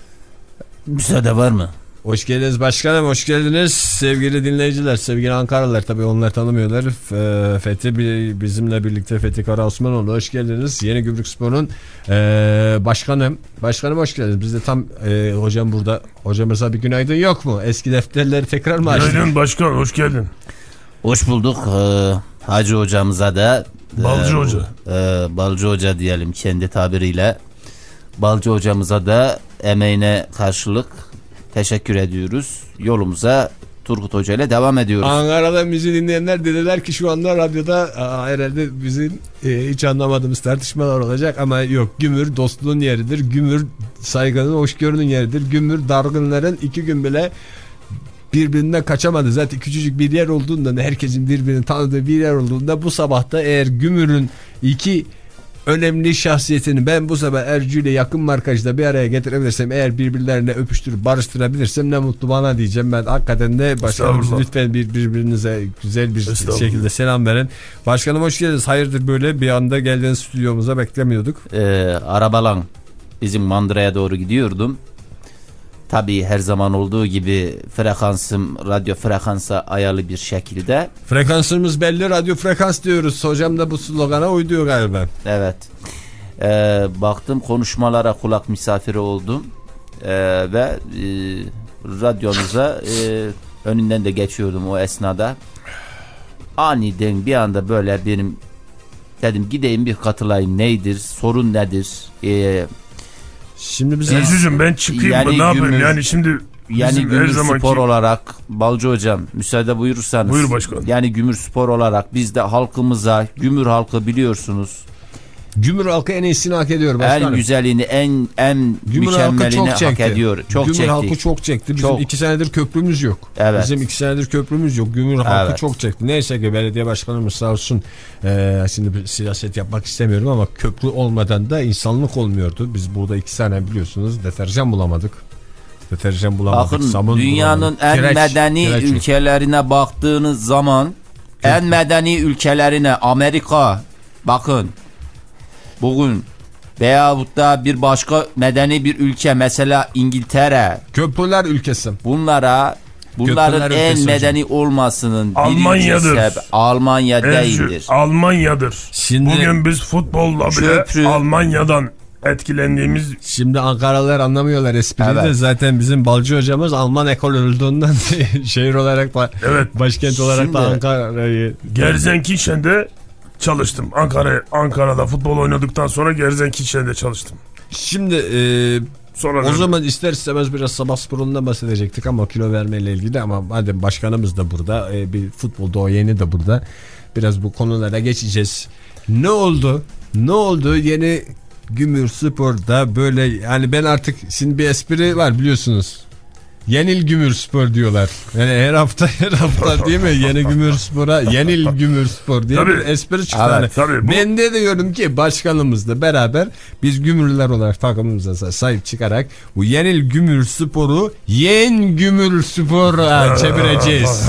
Müsaade var mı? Hoş geldiniz başkanım, hoş geldiniz sevgili dinleyiciler, sevgili Ankaralılar, tabii onlar tanımıyorlar. Fethi bizimle birlikte Fethi Karaosmanoğlu, hoş geldiniz. Yeni Gümrükspor'un e, başkanım, başkanım hoş geldiniz. Biz de tam e, hocam burada, hocamıza bir günaydın yok mu? Eski defterleri tekrar mı açtık? Günaydın başkan, hoş geldin. Hoş bulduk. Ee, Hacı hocamıza da Balcı e, hoca. E, Balcı hoca diyelim kendi tabiriyle. Balcı hocamıza da emeğine karşılık teşekkür ediyoruz. Yolumuza Turgut Hoca ile devam ediyoruz. Ankara'da bizi dinleyenler dediler ki şu anda radyoda aa, herhalde bizim e, hiç anlamadığımız tartışmalar olacak ama yok. Gümür dostluğun yeridir. Gümür saygının, hoşgörünün yeridir. Gümür dargınların iki gün bile birbirinden kaçamadı. Zaten küçücük bir yer olduğunda, herkesin birbirini tanıdığı bir yer olduğunda bu sabahta eğer Gümür'ün iki önemli şahsiyetini ben bu sefer Ercü ile yakın markajda bir araya getirebilirsem, eğer birbirlerine öpüştürüp barıştırabilirsem ne mutlu bana diyeceğim. Ben hakikaten de başkanımız lütfen bir, birbirinize güzel bir şekilde selam verin. Başkanım hoş geldiniz. Hayırdır böyle bir anda geldiğiniz stüdyomuza beklemiyorduk. Ee, arabalan bizim Mandıra'ya doğru gidiyordum. Tabii her zaman olduğu gibi frekansım radyo frekansa ayarlı bir şekilde. Frekansımız belli, radyo frekans diyoruz. Hocam da bu slogana uyduyor galiba. Evet. Ee, baktım konuşmalara kulak misafiri oldum. Ee, ve e, radyonuza e, önünden de geçiyordum o esnada. Aniden bir anda böyle benim dedim gideyim bir katılayım, nedir, sorun nedir? Eee Şimdi biz Ercücüm ben çıkayım yani mı ne yapayım gümür, yani şimdi yani Gümür zamanki... Spor olarak Balcı hocam müsaade buyurursanız. Buyur başkanım. Yani Gümür Spor olarak biz de halkımıza, Gümür halkı biliyorsunuz Gümür halkı en iyisini hak ediyor başkanım. En güzelini, en en Gümür mükemmelini hak ediyor. Çok Gümür çekti. halkı çok çekti. Bizim çok. iki senedir köprümüz yok. Evet. Bizim iki senedir köprümüz yok. Gümür halkı evet. çok çekti. Neyse ki belediye başkanımız sağ olsun. Ee, şimdi bir siyaset yapmak istemiyorum ama köprü olmadan da insanlık olmuyordu. Biz burada iki sene biliyorsunuz deterjan bulamadık. Deterjan bulamadık. Bakın sabun dünyanın bulamadık. en Kireç, medeni kireç ülkelerine baktığınız zaman Köprü. en medeni ülkelerine Amerika bakın bugün veyahut da bir başka medeni bir ülke mesela İngiltere. Köprüler ülkesi. Bunlara bunların Köprüler en ülkesi medeni hocam. olmasının Almanya'dır. birinci sebep Almanya Ercü, değildir. Almanya'dır. Şimdi, bugün biz futbolla bile köprü. Almanya'dan etkilendiğimiz. Şimdi Ankaralılar anlamıyorlar espriyi evet. de zaten bizim Balcı hocamız Alman ekol olduğundan şehir olarak da evet. başkent olarak Şimdi, da Ankara'yı Gerzenkirchen'de çalıştım. Ankara Ankara'da futbol oynadıktan sonra Gerzenkirchen'de çalıştım. Şimdi e, sonra o döndüm. zaman ister istemez biraz sabah sporundan bahsedecektik ama kilo vermeyle ilgili ama madem başkanımız da burada e, bir futbol doğayeni de burada biraz bu konulara geçeceğiz. Ne oldu? Ne oldu? Yeni Gümür Spor'da böyle yani ben artık şimdi bir espri var biliyorsunuz. Yenil Gümür Spor diyorlar. Yani her hafta her hafta değil mi? Yeni Gümür Spor'a Yenil Gümür Spor diye tabii. bir espri çıktı. Evet, hani. tabii, bu... Ben de diyorum ki başkanımızla beraber biz Gümürler olarak takımımıza sahip çıkarak bu Yenil Gümür Spor'u Yen Gümür Spor'a çevireceğiz.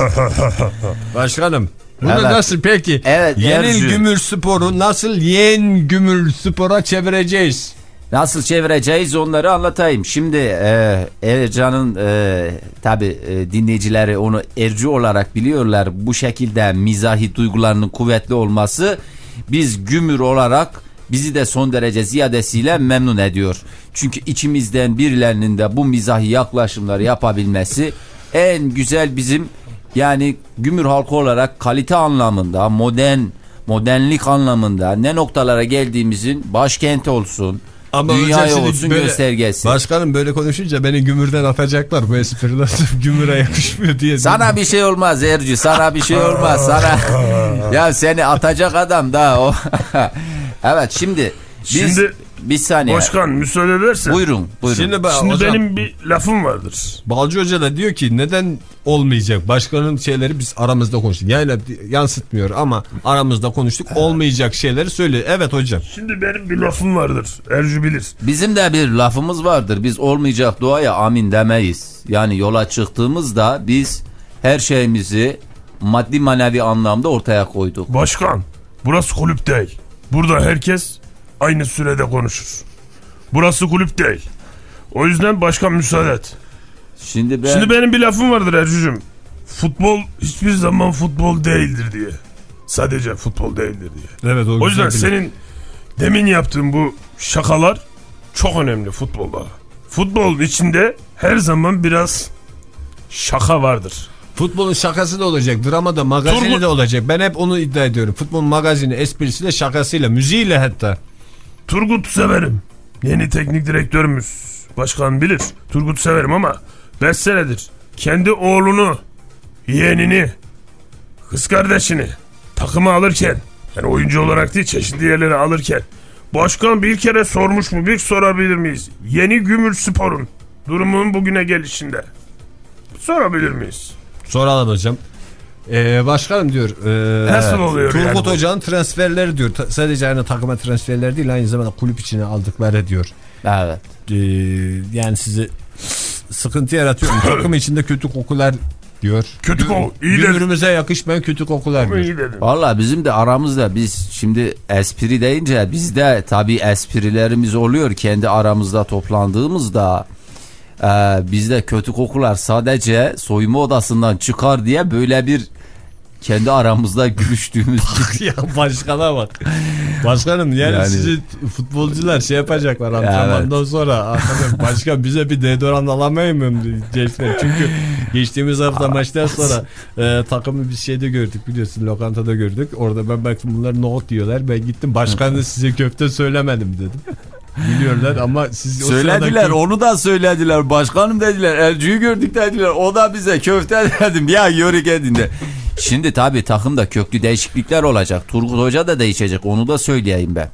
Başkanım. Bunu evet. nasıl peki? Evet, Yenil Ercü. Gümür Spor'u nasıl Yen Gümür Spor'a çevireceğiz? Nasıl çevireceğiz onları anlatayım. Şimdi e, Ercan'ın e, tabi e, dinleyicileri onu Ercü olarak biliyorlar. Bu şekilde mizahi duygularının kuvvetli olması biz Gümür olarak bizi de son derece ziyadesiyle memnun ediyor. Çünkü içimizden birilerinin de bu mizahi yaklaşımları yapabilmesi en güzel bizim yani Gümür halkı olarak kalite anlamında modern modernlik anlamında ne noktalara geldiğimizin başkenti olsun. Ama dünyaya olsun böyle, göstergesi. Başkanım böyle konuşunca beni Gümür'den atacaklar. Bu espriler Gümür'e yakışmıyor diye. Sana bir şey olmaz Ercü. Sana bir şey olmaz. Sana ya seni atacak adam da o. Evet şimdi biz şimdi, bir saniye. Başkan müsaade edersen. Buyurun. buyurun. Şimdi, şimdi hocam, benim bir lafım vardır. Balcı Hoca da diyor ki neden olmayacak? Başkanın şeyleri biz aramızda konuştuk. Yani yansıtmıyor ama aramızda konuştuk. Olmayacak şeyleri söylüyor. Evet hocam. Şimdi benim bir lafım vardır. Ercü bilir. Bizim de bir lafımız vardır. Biz olmayacak duaya amin demeyiz. Yani yola çıktığımızda biz her şeyimizi maddi manevi anlamda ortaya koyduk. Başkan burası kulüp değil. Burada herkes aynı sürede konuşur. Burası kulüp değil. O yüzden başkan müsaade et. Şimdi, ben... Şimdi benim bir lafım vardır Ercücüm. Futbol hiçbir zaman futbol değildir diye. Sadece futbol değildir diye. Evet, o, o yüzden bilir. senin demin yaptığın bu şakalar çok önemli futbolda. Futbolun içinde her zaman biraz şaka vardır. Futbolun şakası da olacak, drama da, magazini Turgut... de olacak. Ben hep onu iddia ediyorum. Futbolun magazini, esprisiyle, şakasıyla, müziğiyle hatta. Turgut'u severim. Yeni teknik direktörümüz. Başkan bilir. Turgut'u severim ama beş senedir kendi oğlunu, yeğenini, kız kardeşini takıma alırken, yani oyuncu olarak değil çeşitli yerlere alırken başkan bir kere sormuş mu? Bir sorabilir miyiz? Yeni Gümür Spor'un durumunun bugüne gelişinde sorabilir miyiz? Soralım hocam. Ee, başkanım diyor. E, Nasıl oluyor Turgut yani Hoca'nın transferleri diyor. Ta, sadece aynı takıma transferleri değil, aynı zamanda kulüp içine aldıkları diyor. Evet. Ee, yani size sıkıntı yaratıyor. Takım içinde kötü kokular diyor. Kötü koku. Gümrümüze yakışmayan kötü kokular diyor. Valla bizim de aramızda biz şimdi espri deyince bizde tabii esprilerimiz oluyor kendi aramızda toplandığımızda. Ee, bizde kötü kokular sadece soyunma odasından çıkar diye böyle bir kendi aramızda gülüştüğümüz ya başkana bak. Başkanım yani, yani sizi futbolcular şey yapacaklar antrenmandan evet. sonra. Başkan bize bir deodorant alamayayım mı diyecekler. Çünkü geçtiğimiz hafta maçtan sonra e, takımı bir şeyde gördük, biliyorsun, lokantada gördük. Orada ben baktım bunlar nohut diyorlar. Ben gittim başkanı size köfte söylemedim dedim. Biliyorlar ama siz söylediler sırada... onu da söylediler, başkanım dediler, Ercü'yü gördük dediler, o da bize köfte dedim ya, yürü gidin de. Şimdi tabii takımda köklü değişiklikler olacak. Turgut Hoca da değişecek, onu da söyleyeyim ben.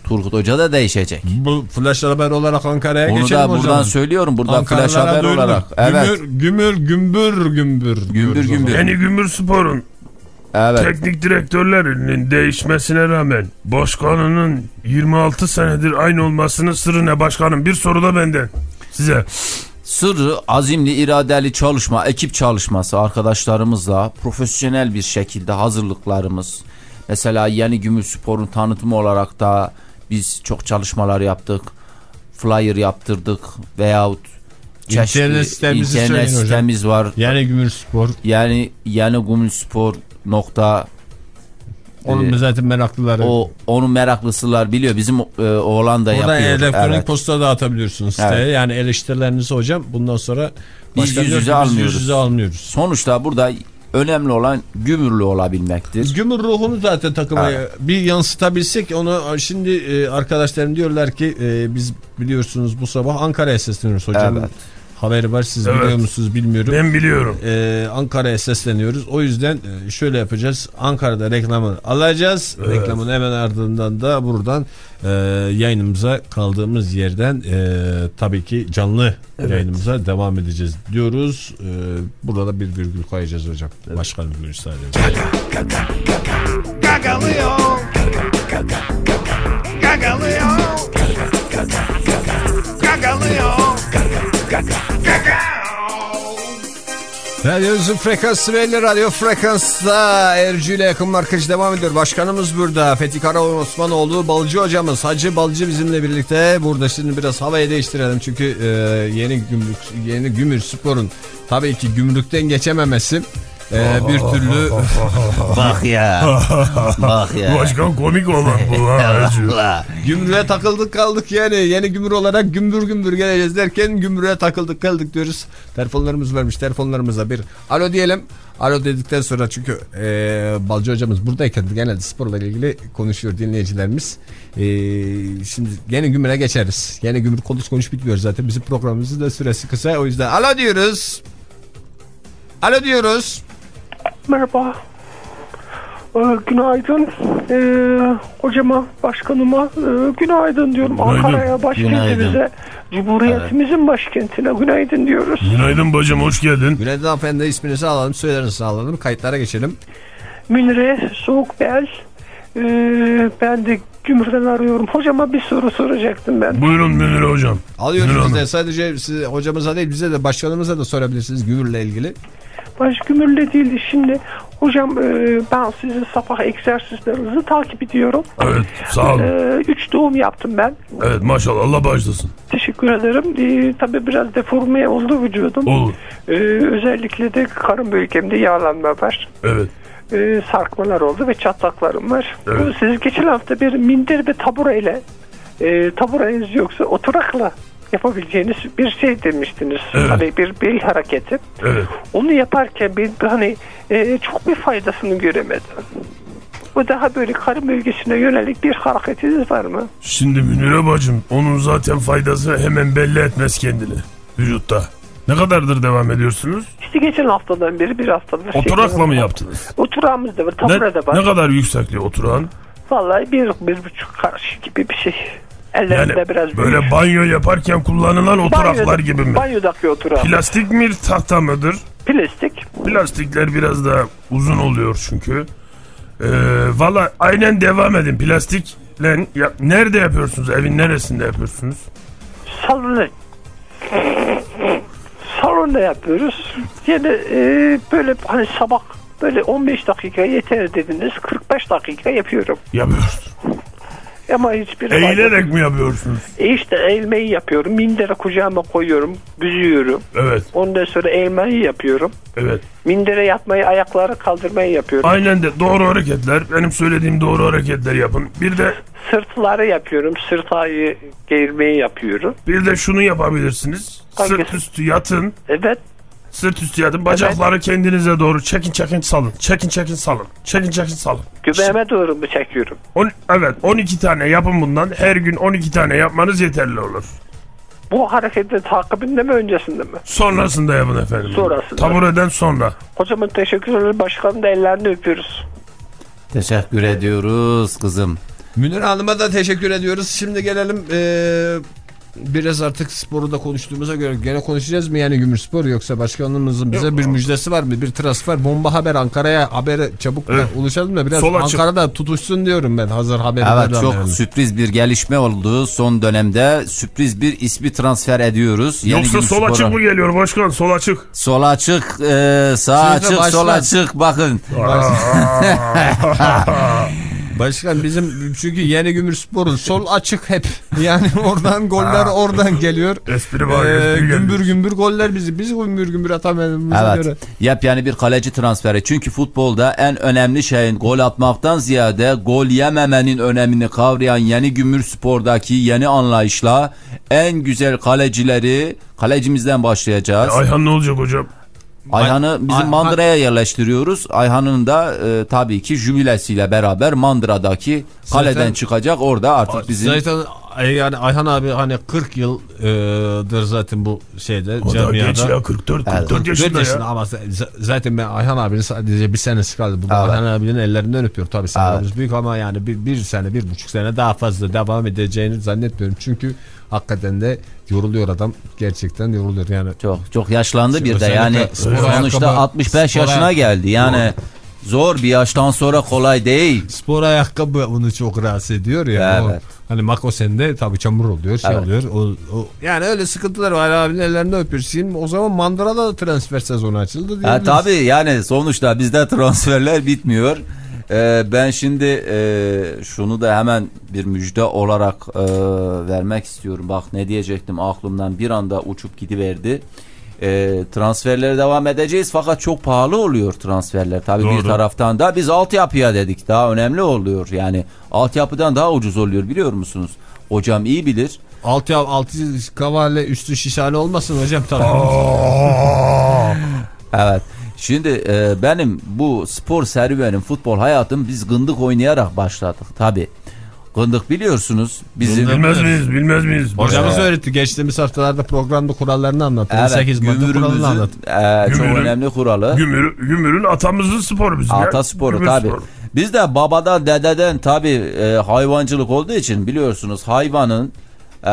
Turgut Hoca da değişecek. Bu flash haber olarak Ankara'ya Onu geçelim da buradan zaman. söylüyorum. Burada Ankaralara flash haber duyurulur. olarak. Evet. Gümür, gümür, gümbür, gümbür. Gümbür, gümbür. Yeni Gümür Spor'un evet. teknik direktörlerinin değişmesine rağmen başkanının yirmi altı senedir aynı olmasının sırrı ne başkanım? Bir soru da benden size. Sırrı azimli, iradeli çalışma, ekip çalışması, arkadaşlarımızla profesyonel bir şekilde hazırlıklarımız. Mesela Yeni Gümür Spor'un tanıtımı olarak da biz çok çalışmalar yaptık. Flyer yaptırdık veyahut çeşitli İnternet sitemizi internet sitemiz var. Yeni Gümür Spor. Yani Yeni Gümür Spor nokta Onun e, zaten meraklıları. O onun meraklılar biliyor. Bizim e, oğlan da Oradan yapıyor. elektronik evet. posta dağıtabiliyorsunuz siteye. Evet. Yani eleştirilerinizi hocam bundan sonra biz yüz yüze almıyoruz. Yüz yüze almıyoruz. Sonuçta burada önemli olan gümürlü olabilmektir. Gümür ruhunu zaten takıma evet. bir yansıtabilsek onu şimdi e, arkadaşlarım diyorlar ki e, biz biliyorsunuz bu sabah Ankara'ya sesleniyoruz hocam. Evet. Haberi var siz evet. biliyor musunuz bilmiyorum. Ben biliyorum. Ee, Ankara'ya sesleniyoruz. O yüzden şöyle yapacağız. Ankara'da reklamı alacağız. Evet. Reklamın hemen ardından da buradan e, yayınımıza kaldığımız yerden e, tabii ki canlı evet. yayınımıza devam edeceğiz diyoruz. E, burada bir virgül koyacağız hocam. Evet. Başkanım müsaade edin. Gagalıyor. Gagalıyor. Gagalıyor. Radyomuzun frekansı belli. Radyo frekansta Ercü ile yakın markacı devam ediyor. Başkanımız burada. Fethi Karaoğlu Osmanoğlu, Balcı hocamız. Hacı Balcı bizimle birlikte. Burada şimdi biraz havayı değiştirelim. Çünkü e, yeni gümrük, yeni Gümür Spor'un tabii ki gümrükten geçememesi. Ee, bir türlü bak ya bak ya başkan komik olan bu. Gümrüğe takıldık kaldık yani yeni gümür olarak gümbür gümbür geleceğiz derken gümrüğe takıldık kaldık diyoruz. Telefonlarımız varmış, telefonlarımıza bir alo diyelim. Alo dedikten sonra çünkü e, Balcı hocamız buradayken genelde sporla ilgili konuşuyor dinleyicilerimiz. E, şimdi yeni gümüre geçeriz. Yeni gümür konuş konuş bitmiyor zaten, bizim programımızın da süresi kısa, o yüzden alo diyoruz. Alo diyoruz. Merhaba. Ee, günaydın. Ee, hocama, başkanıma e, günaydın diyorum. Ankara'ya, başkentimize, Cumhuriyetimizin evet. başkentine günaydın diyoruz. Günaydın bacım, hoş geldin. Günaydın hanımefendi, isminizi alalım, söylerinizi alalım, kayıtlara geçelim. Münire Soğukbel. Ee, ben de Gümür'den arıyorum. Hocama bir soru soracaktım ben. Buyurun Münire hocam. Alıyoruz de sadece size, hocamıza değil bize de başkanımıza da sorabilirsiniz Gümür'le ilgili. Baş Gümür'le değildi şimdi. Hocam e, ben sizin sabah egzersizlerinizi takip ediyorum. Evet, sağ olun. E, üç doğum yaptım ben. Evet, maşallah, Allah bağışlasın. Teşekkür ederim. E, tabii biraz deforme oldu vücudum. Olur. E, özellikle de karın bölgemde yağlanma var. Evet. E, sarkmalar oldu ve çatlaklarım var. Evet. Siz geçen hafta bir minder ve tabureyle e, tabureniz yoksa oturakla yapabileceğiniz bir şey demiştiniz. Evet. Hani bir bel hareketi. Evet. Onu yaparken ben hani e, çok bir faydasını göremedim. Bu daha böyle karın bölgesine yönelik bir hareketiniz var mı? Şimdi Münire bacım, onun zaten faydası hemen belli etmez kendini vücutta. Ne kadardır devam ediyorsunuz? İşte geçen haftadan beri bir haftadır. Oturakla şey mı yaptınız? Oturağımız da var, tabure de var. Ne kadar yüksekliği oturağın? Vallahi bir, bir buçuk karşı gibi bir şey. Ellerinde yani biraz böyle büyük. Banyo yaparken kullanılan oturaklar Banyoda, gibi mi? Banyodaki oturak. Plastik mi, tahta mıdır? Plastik. Plastikler biraz daha uzun oluyor çünkü. Ee, Valla aynen devam edin. Plastikle ya, nerede yapıyorsunuz? Evin neresinde yapıyorsunuz? Salonda. Salonda yapıyoruz. Yani e, böyle hani sabah böyle on beş dakika yeter dediniz. kırk beş dakika yapıyorum. Yapıyoruz. Ama hiçbir eğilerek mi yapıyorsunuz? E işte eğilmeyi yapıyorum. Mindere kucağıma koyuyorum. Büzüyorum. Evet. Ondan sonra eğilmeyi yapıyorum. Evet. Mindere yatmayı, ayakları kaldırmayı yapıyorum. Aynen de doğru hareketler. Benim söylediğim doğru hareketler yapın. Bir de sırtları yapıyorum. Sırt ayı geğirmeyi yapıyorum. Bir de şunu yapabilirsiniz. Hangisi? Sırt üstü yatın. Evet. Sırt üstü yatın. Bacakları evet. kendinize doğru çekin çekin salın. Çekin çekin salın. Çekin çekin salın. Göbeğime doğru mu çekiyorum? On, evet on iki tane yapın bundan. Her gün on iki tane yapmanız yeterli olur. Bu hareketin takibinde mi öncesinde mi? Sonrasında yapın efendim. Sonrasında. Tabureden sonra. Hocamın teşekkür ederim. Başkanın da ellerini öpüyoruz. Teşekkür ediyoruz kızım. Münir Hanım'a da teşekkür ediyoruz. Şimdi gelelim ee, biraz artık sporu da konuştuğumuza göre gene konuşacağız mı yani Gümrükspor, yoksa başkanımızın bize Yok. bir müjdesi var mı? Bir transfer bomba haber, Ankara'ya habere çabuk evet. ulaşalım da biraz Sol Ankara'da açık. tutuşsun diyorum ben hazır haberi. Evet, çok yani. Sürpriz bir gelişme oldu son dönemde, sürpriz bir ismi transfer ediyoruz. Yeni Yoksa sol spora... açık mı geliyor başkan, sol açık? Sol açık, e, sağ Şimdi açık, başkan. sol açık bakın. Başkan bizim çünkü Yeni Gümrükspor'un sol açık hep. Yani oradan goller oradan geliyor. Espri var. Ee, espri gümbür gümbür goller bizi. Biz gümbür gümbür atamadığımıza evet. göre. Yepyeni bir kaleci transferi. Çünkü futbolda en önemli şeyin gol atmaktan ziyade gol yememenin önemini kavrayan Yeni Gümrükspor'daki yeni anlayışla en güzel kalecileri, kalecimizden başlayacağız. E, Ayhan ne olacak hocam? Ayhan'ı bizim Ay Mandıra'ya yerleştiriyoruz. Ayhan'ın da e, tabii ki jübilesiyle beraber Mandıra'daki kaleden zaten, çıkacak. Orada artık bizim... Zaten yani Ayhan abi hani kırk yıldır zaten bu şeyde o camiada. O da geç ya, kırk dört, kırk dört evet. yaşında ya. Ama zaten ben Ayhan abinin sadece bir senesi kaldı. Bu evet. Ayhan abinin ellerinden öpüyor. Tabii senemiz evet. büyük ama yani bir, bir sene, bir buçuk sene daha fazla devam edeceğini zannetmiyorum. Çünkü hakikaten de yoruluyor adam. Gerçekten yoruluyor yani. Çok çok yaşlandı Şimdi bir de yani sonuçta altmış beş yaşına geldi. Yani zor bir yaştan sonra kolay değil. Spor ayakkabı onu çok rahatsız ediyor ya. Evet. O, hani Makosen'de tabii çamur oluyor, şey evet. oluyor. O, o, yani öyle sıkıntılar var. Abinin ellerinden öpüyorsun. O zaman Mandıra'da da transfer sezonu açıldı. Ha, tabii yani sonuçta bizde transferler bitmiyor. Ee, ben şimdi e, şunu da hemen bir müjde olarak e, vermek istiyorum. Bak ne diyecektim, aklımdan bir anda uçup gidiverdi. E, transferlere devam edeceğiz fakat çok pahalı oluyor transferler. Tabii Doğru. bir taraftan da biz altyapıya dedik, daha önemli oluyor. Yani altyapıdan daha ucuz oluyor, biliyor musunuz? Hocam iyi bilir. Altı altı kavale üstü şişhane olmasın hocam tabii. Evet. Şimdi e, benim bu spor serüvenim, futbol hayatım biz gındık oynayarak başladık tabii. Gındık biliyorsunuz. Bizim bilmez miyiz? Bilmez miyiz? Hocamız öğretti. Geçtiğimiz haftalarda programda kurallarını anlattı. Evet, sekiz madde kuralını anlattı. E, çok önemli kuralı. Gümür, gümürün atamızın sporu bizim. Ata sporu tabii. Sporu. Biz de babadan dededen tabii e, hayvancılık olduğu için biliyorsunuz hayvanın e,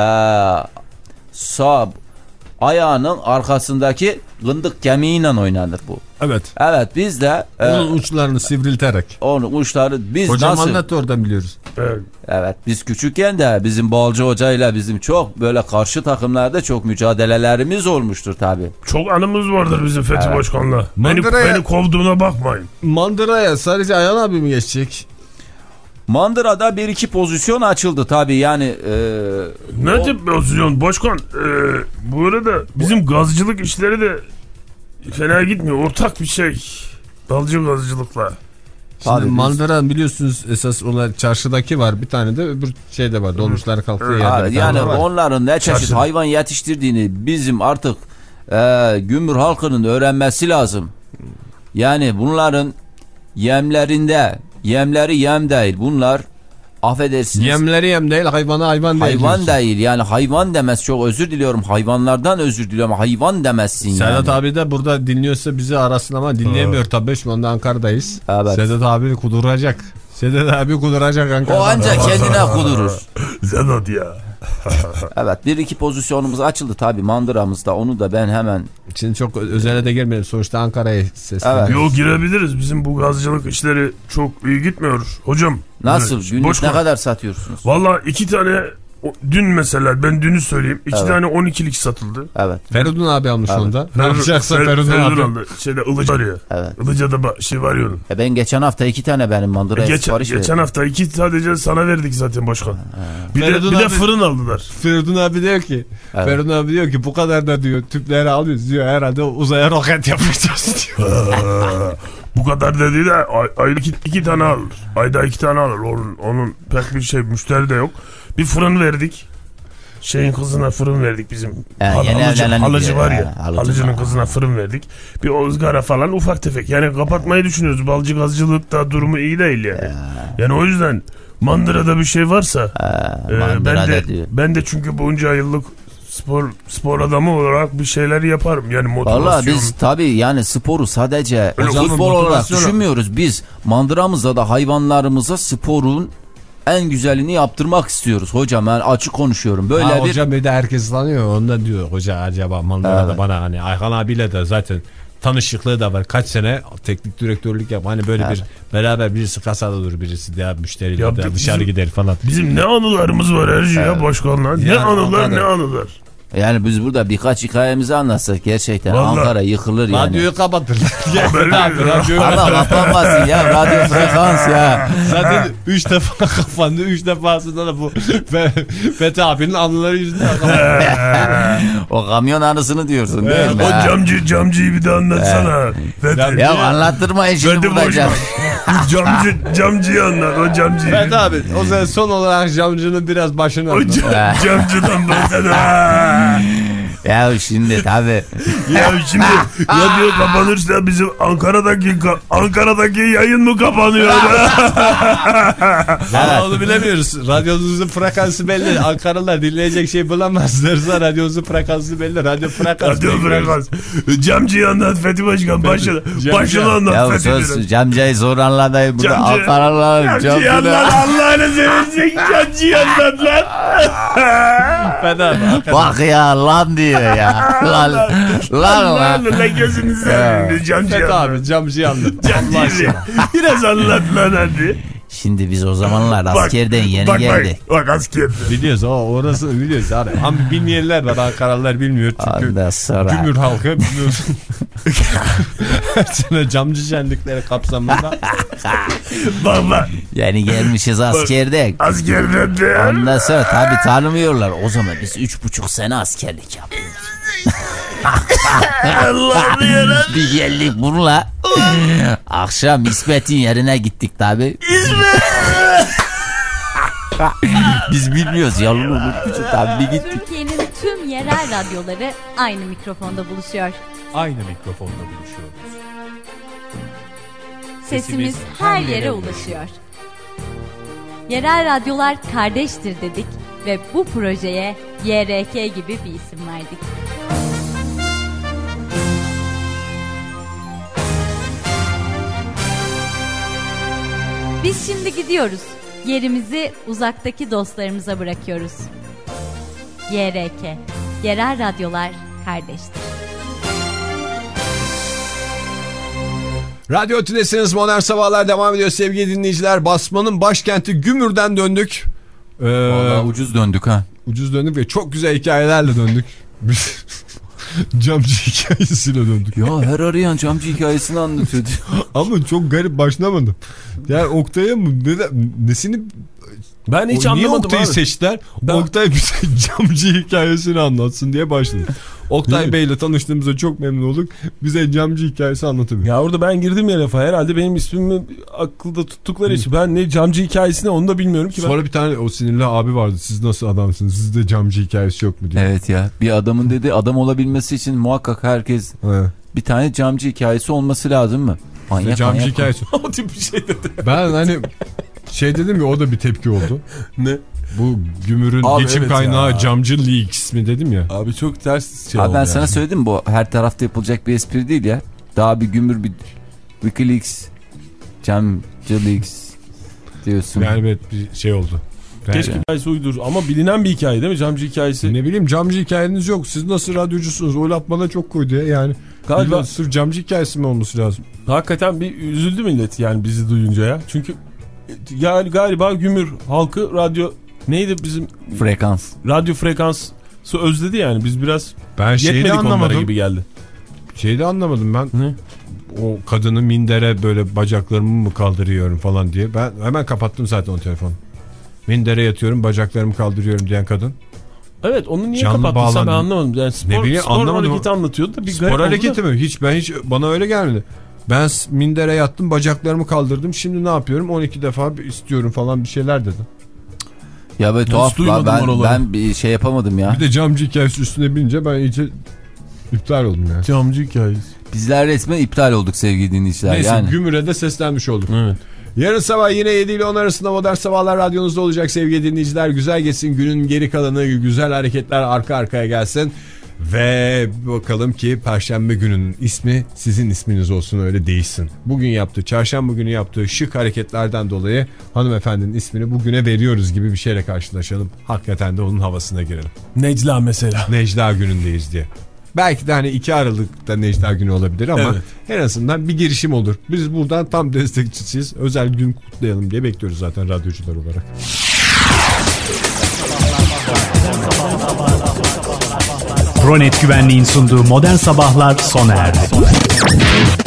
sağ ayağının arkasındaki gındık kemiğiyle oynanır bu. Evet. Evet biz de onun e, uçlarını sivrilterek. Onun uçları biz Hocam nasıl? Hocam anlattı, oradan biliyoruz. Evet. Evet biz küçükken de bizim Balcı hocayla bizim çok böyle karşı takımlarda çok mücadelelerimiz olmuştur tabii. Çok anımız vardır bizim Fethi evet. Başkan'la. Beni, beni kovduğuna bakmayın. Mandıra'ya sadece Ayhan abi mi geçecek? Mandıra'da bir iki pozisyon açıldı tabii yani. E, ne tip pozisyon başkan? E, bu arada bizim gazcılık işleri de fena gitmiyor. Ortak bir şey. Dalcı gazcılıkla. Şimdi Mandıra biliyorsunuz esas olarak çarşıdaki var. Bir tane de öbür şeyde var. Dolmuşlar kalktığı yerde. Ha, yani onların ne çeşit Çarşı. hayvan yetiştirdiğini bizim artık e, Gümrük halkının öğrenmesi lazım. Yani bunların yemlerinde, yemleri yem değil. Bunlar affedersiniz. Yemleri yem değil, hayvanı hayvan değil. Hayvan değil yani, hayvan demez, çok özür diliyorum. Hayvanlardan özür diliyorum. Hayvan demezsin Sedat yani. abi de burada dinliyorsa bizi arasın ama dinleyemiyor tabii. Şu anda Ankara'dayız. Evet. Sedat abi kuduracak. Sedat abi kuduracak Ankara'da. O ancak kendine kudurur. Sedat ya. Evet, bir iki pozisyonumuz açıldı tabii Mandıra'mızda, onu da ben hemen. Şimdi çok özele de girmeyelim, sonuçta Ankara'ya sesleniyoruz. Evet. Yok, girebiliriz, bizim bu gazcılık işleri çok iyi gitmiyor hocam. Nasıl? Evet. Günlük Boş ne var. kadar satıyorsunuz? Valla iki tane dün mesela, ben dünü söyleyeyim, iki evet. tane on ikilik satıldı. Evet. Feridun abi almış evet. onda. Ne yapacaksa Fer Feridun abi aldı. Şeyde Ilıca var ya. Evet. Ilıca'da şey var ya onun. E ben geçen hafta iki tane benim Mandıra'ya e sipariş verdim. Geçen hafta iki sadece sana verdik zaten başkan. Ha. Bir, de, bir abi, de fırın aldılar. Feridun abi diyor ki, evet. Feridun abi diyor ki bu kadar da diyor tüpleri alıyoruz diyor, herhalde uzaya roket yapacağız diyor. Bu kadar dediği de ay, ayda iki, iki tane alır. Ayda iki tane alır. Onun, onun pek bir şey müşteri de yok. Bir fırın verdik. Şeyin kızına fırın verdik bizim. Yani Hal, halıcı, halıcı var ya. Ha, halıcının kızına fırın verdik. Bir ızgara falan ufak tefek. Yani kapatmayı düşünüyoruz. Balcı gazcılıkta durumu iyi değil yani. Ya. Yani o yüzden Mandıra'da bir şey varsa ha, e, ben de diyor. ben de çünkü bunca yıllık spor spor adamı olarak bir şeyler yaparım. Yani motivasyon. Valla biz tabii yani sporu sadece futbol olarak düşünmüyoruz. Biz Mandıra'mızda da hayvanlarımıza sporun en güzelini yaptırmak istiyoruz hocam, ben açık konuşuyorum. Böyle ha, bir... Hocam bir de herkes tanıyor, ondan diyor hoca acaba Mandıra'da Evet. bana hani Ayhan abiyle de zaten tanışıklığı da var. Kaç sene teknik direktörlük yap. Hani böyle evet. bir beraber birisi kasada durur, birisi de müşteriyle Ya de bizim, dışarı gider falan. Bizim ne anılarımız var her şey evet. ya başkanlar. Ne yani anılar ne anılar. Yani biz burada birkaç hikayemizi anlatsak gerçekten vallahi, Ankara yıkılır yani. Radyoyu kapatırlar. Allah kapanmasın ya, radyo frekans ya. Zaten üç defa kapandı. Üç defasında da bu Fethi abinin anıları yüzünden kapandı. O kamyon anısını diyorsun değil evet, mi? O camcı, camcıyı bir de anlatsana. Evet. Ya anlattırmayın şimdi burada cam. camcı, camcıyı anlat, o camcıyı. Fethi abi o zaman son olarak camcının biraz başını anlat. O cam, camcıdan bahseder. Ya şimdi tabi. Ya şimdi radyo kapanırsa bizim Ankara'daki Ankara'daki yayın mı kapanıyor? Valla onu bilemiyoruz. Radyonuzun frekansı belli. Ankaralılar dinleyecek şey bulamazlarsa radyonuzun frekansı belli. Radyo frekansı. Radyo frekans. Camcıyı anlat Fethi Başkan. Başını, başını anlat ya Fethi Başkan. Camcıyı zor anlatayım. Burada Camcı, Ankaralılar. Camcıyı anlat. Allah'ını seversen camcıyı anlat lan. Bak ya lan diyor ya. Lan lan lan. Lan gözünü seveyim. Camcıyı anlat. abi camcıyı anlat. Camcıyı biraz anlat lan hadi. Şimdi biz o zamanlar askerden yeni bak, geldik. Bak, bak askerden. Biliyoruz o orasını biliyoruz abi. Ama bilmeyenler var, Ankaralılar bilmiyor. Çünkü sonra... Gümür halkı bilmiyor. Her sene camcı şenlikleri kapsamında. Bak bak. Yani gelmişiz askerden. Askerden de. Ondan sonra tabi tanımıyorlar. O zaman biz üç buçuk sene askerlik yapıyoruz. Allah'ım yarabbim. Bir geldik bununla. Akşam İsmet'in yerine gittik tabi. İsmet. Biz bilmiyoruz yalını unutmuşuz tabi gittik. Türkiye'nin tüm yerel radyoları aynı mikrofonda buluşuyor. Aynı mikrofonda buluşuyoruz. Sesimiz her yere ulaşıyor. Yerel radyolar kardeştir dedik ve bu projeye Y R K gibi bir isim verdik. Biz şimdi gidiyoruz. Yerimizi uzaktaki dostlarımıza bırakıyoruz. Y R K, yerel radyolar kardeştir. Radyo Tülesi'niz Modern Sabahlar devam ediyor sevgili dinleyiciler. Basmanın başkenti Gümür'den döndük. Ee, Vallahi ucuz döndük ha. Ucuz döndük ve çok güzel hikayelerle döndük. Camcı hikayesiyle döndük. Ya her arayan camcı hikayesini anlatıyordu. Ama çok garip başlamadım. Yani Oktay'a mı neden, nesini ben hiç o, anlamadım. Niye Oktay'ı abi seçtiler? Ben... Oktay bize camcı hikayesini anlatsın diye başladı. Oktay Bey'le tanıştığımızda çok memnun olduk. Bize camcı hikayesi anlatıyor. Ya orada ben girdim ya lafa. Herhalde benim ismimi akılda tuttukları için. Ben ne camcı hikayesini onu da bilmiyorum ki. Ben... Sonra bir tane o sinirli abi vardı. Siz nasıl adamsınız? Sizde camcı hikayesi yok mu diye. Evet ya. Bir adamın dedi adam olabilmesi için muhakkak herkes He. bir tane camcı hikayesi olması lazım mı? Manyak, camcı manyak hikayesi. O tip bir şey dedi. Ben hani şey dedim ya, o da bir tepki oldu. Ne? Bu Gümür'ün abi geçim evet kaynağı ya. Camcı Leaks mi dedim ya. Abi çok ters şey abi oldu ben yani. sana söyledim, bu her tarafta yapılacak bir espri değil ya. Daha bir Gümür bir Wikileaks, Camcı Leaks diyorsun. Yani evet bir şey oldu. Keşke hikayesi uydur ama bilinen bir hikaye değil mi camcı hikayesi? Ne bileyim, camcı hikayeniz yok. Siz nasıl radyocusunuz? O laf bana çok koydu ya yani. Galiba sırf camcı hikayesi mi olması lazım? Hakikaten bir üzüldü millet yani bizi duyunca ya. Çünkü yani galiba Gümür halkı radyo neydi bizim? Frekans. Radyo frekansı özledi yani. Biz biraz ben yetmedik onlara gibi geldi. Şeyi de anlamadım ben. Ne? O kadını mindere böyle bacaklarımı mı kaldırıyorum falan diye. Ben hemen kapattım zaten o telefonu. Mindere yatıyorum, bacaklarımı kaldırıyorum diyen kadın. Evet, onu niye Canlı kapattıysa ben anlamadım. Yani spor, ne bileyim, spor anlamadım. hareketi anlatıyordu da bir spor hareketi mi? Hiç ben hiç bana öyle gelmedi. Ben mindere yattım, bacaklarımı kaldırdım. Şimdi ne yapıyorum? on iki defa istiyorum falan bir şeyler dedi. Ya böyle tuhaf. Ben, ben, ben bir şey yapamadım ya. Bir de camcı hikayesi üstüne binince ben iyice iptal oldum ya. Camcı hikayesi. Bizler resmen iptal olduk sevgili dinleyiciler. Neyse yani. Gümür'e de seslenmiş olduk. Evet. Yarın sabah yine yedi ile on arasında Modern Sabahlar radyonuzda olacak sevgili dinleyiciler. Güzel geçsin günün geri kalanı, güzel hareketler arka arkaya gelsin. Ve bakalım ki Perşembe gününün ismi sizin isminiz olsun, öyle değişsin. Bugün yaptığı, çarşamba günü yaptığı şık hareketlerden dolayı hanımefendinin ismini bugüne veriyoruz gibi bir şeyle karşılaşalım. Hakikaten de onun havasına girelim. Necla mesela. Necla günündeyiz diye. Belki de hani iki Aralık'ta Necla günü olabilir ama evet, en azından bir girişim olur. Biz buradan tam destekçisiyiz. Özel gün kutlayalım diye bekliyoruz zaten radyocular olarak. Pronet Güvenliğin sunduğu Modern Sabahlar sona erdi.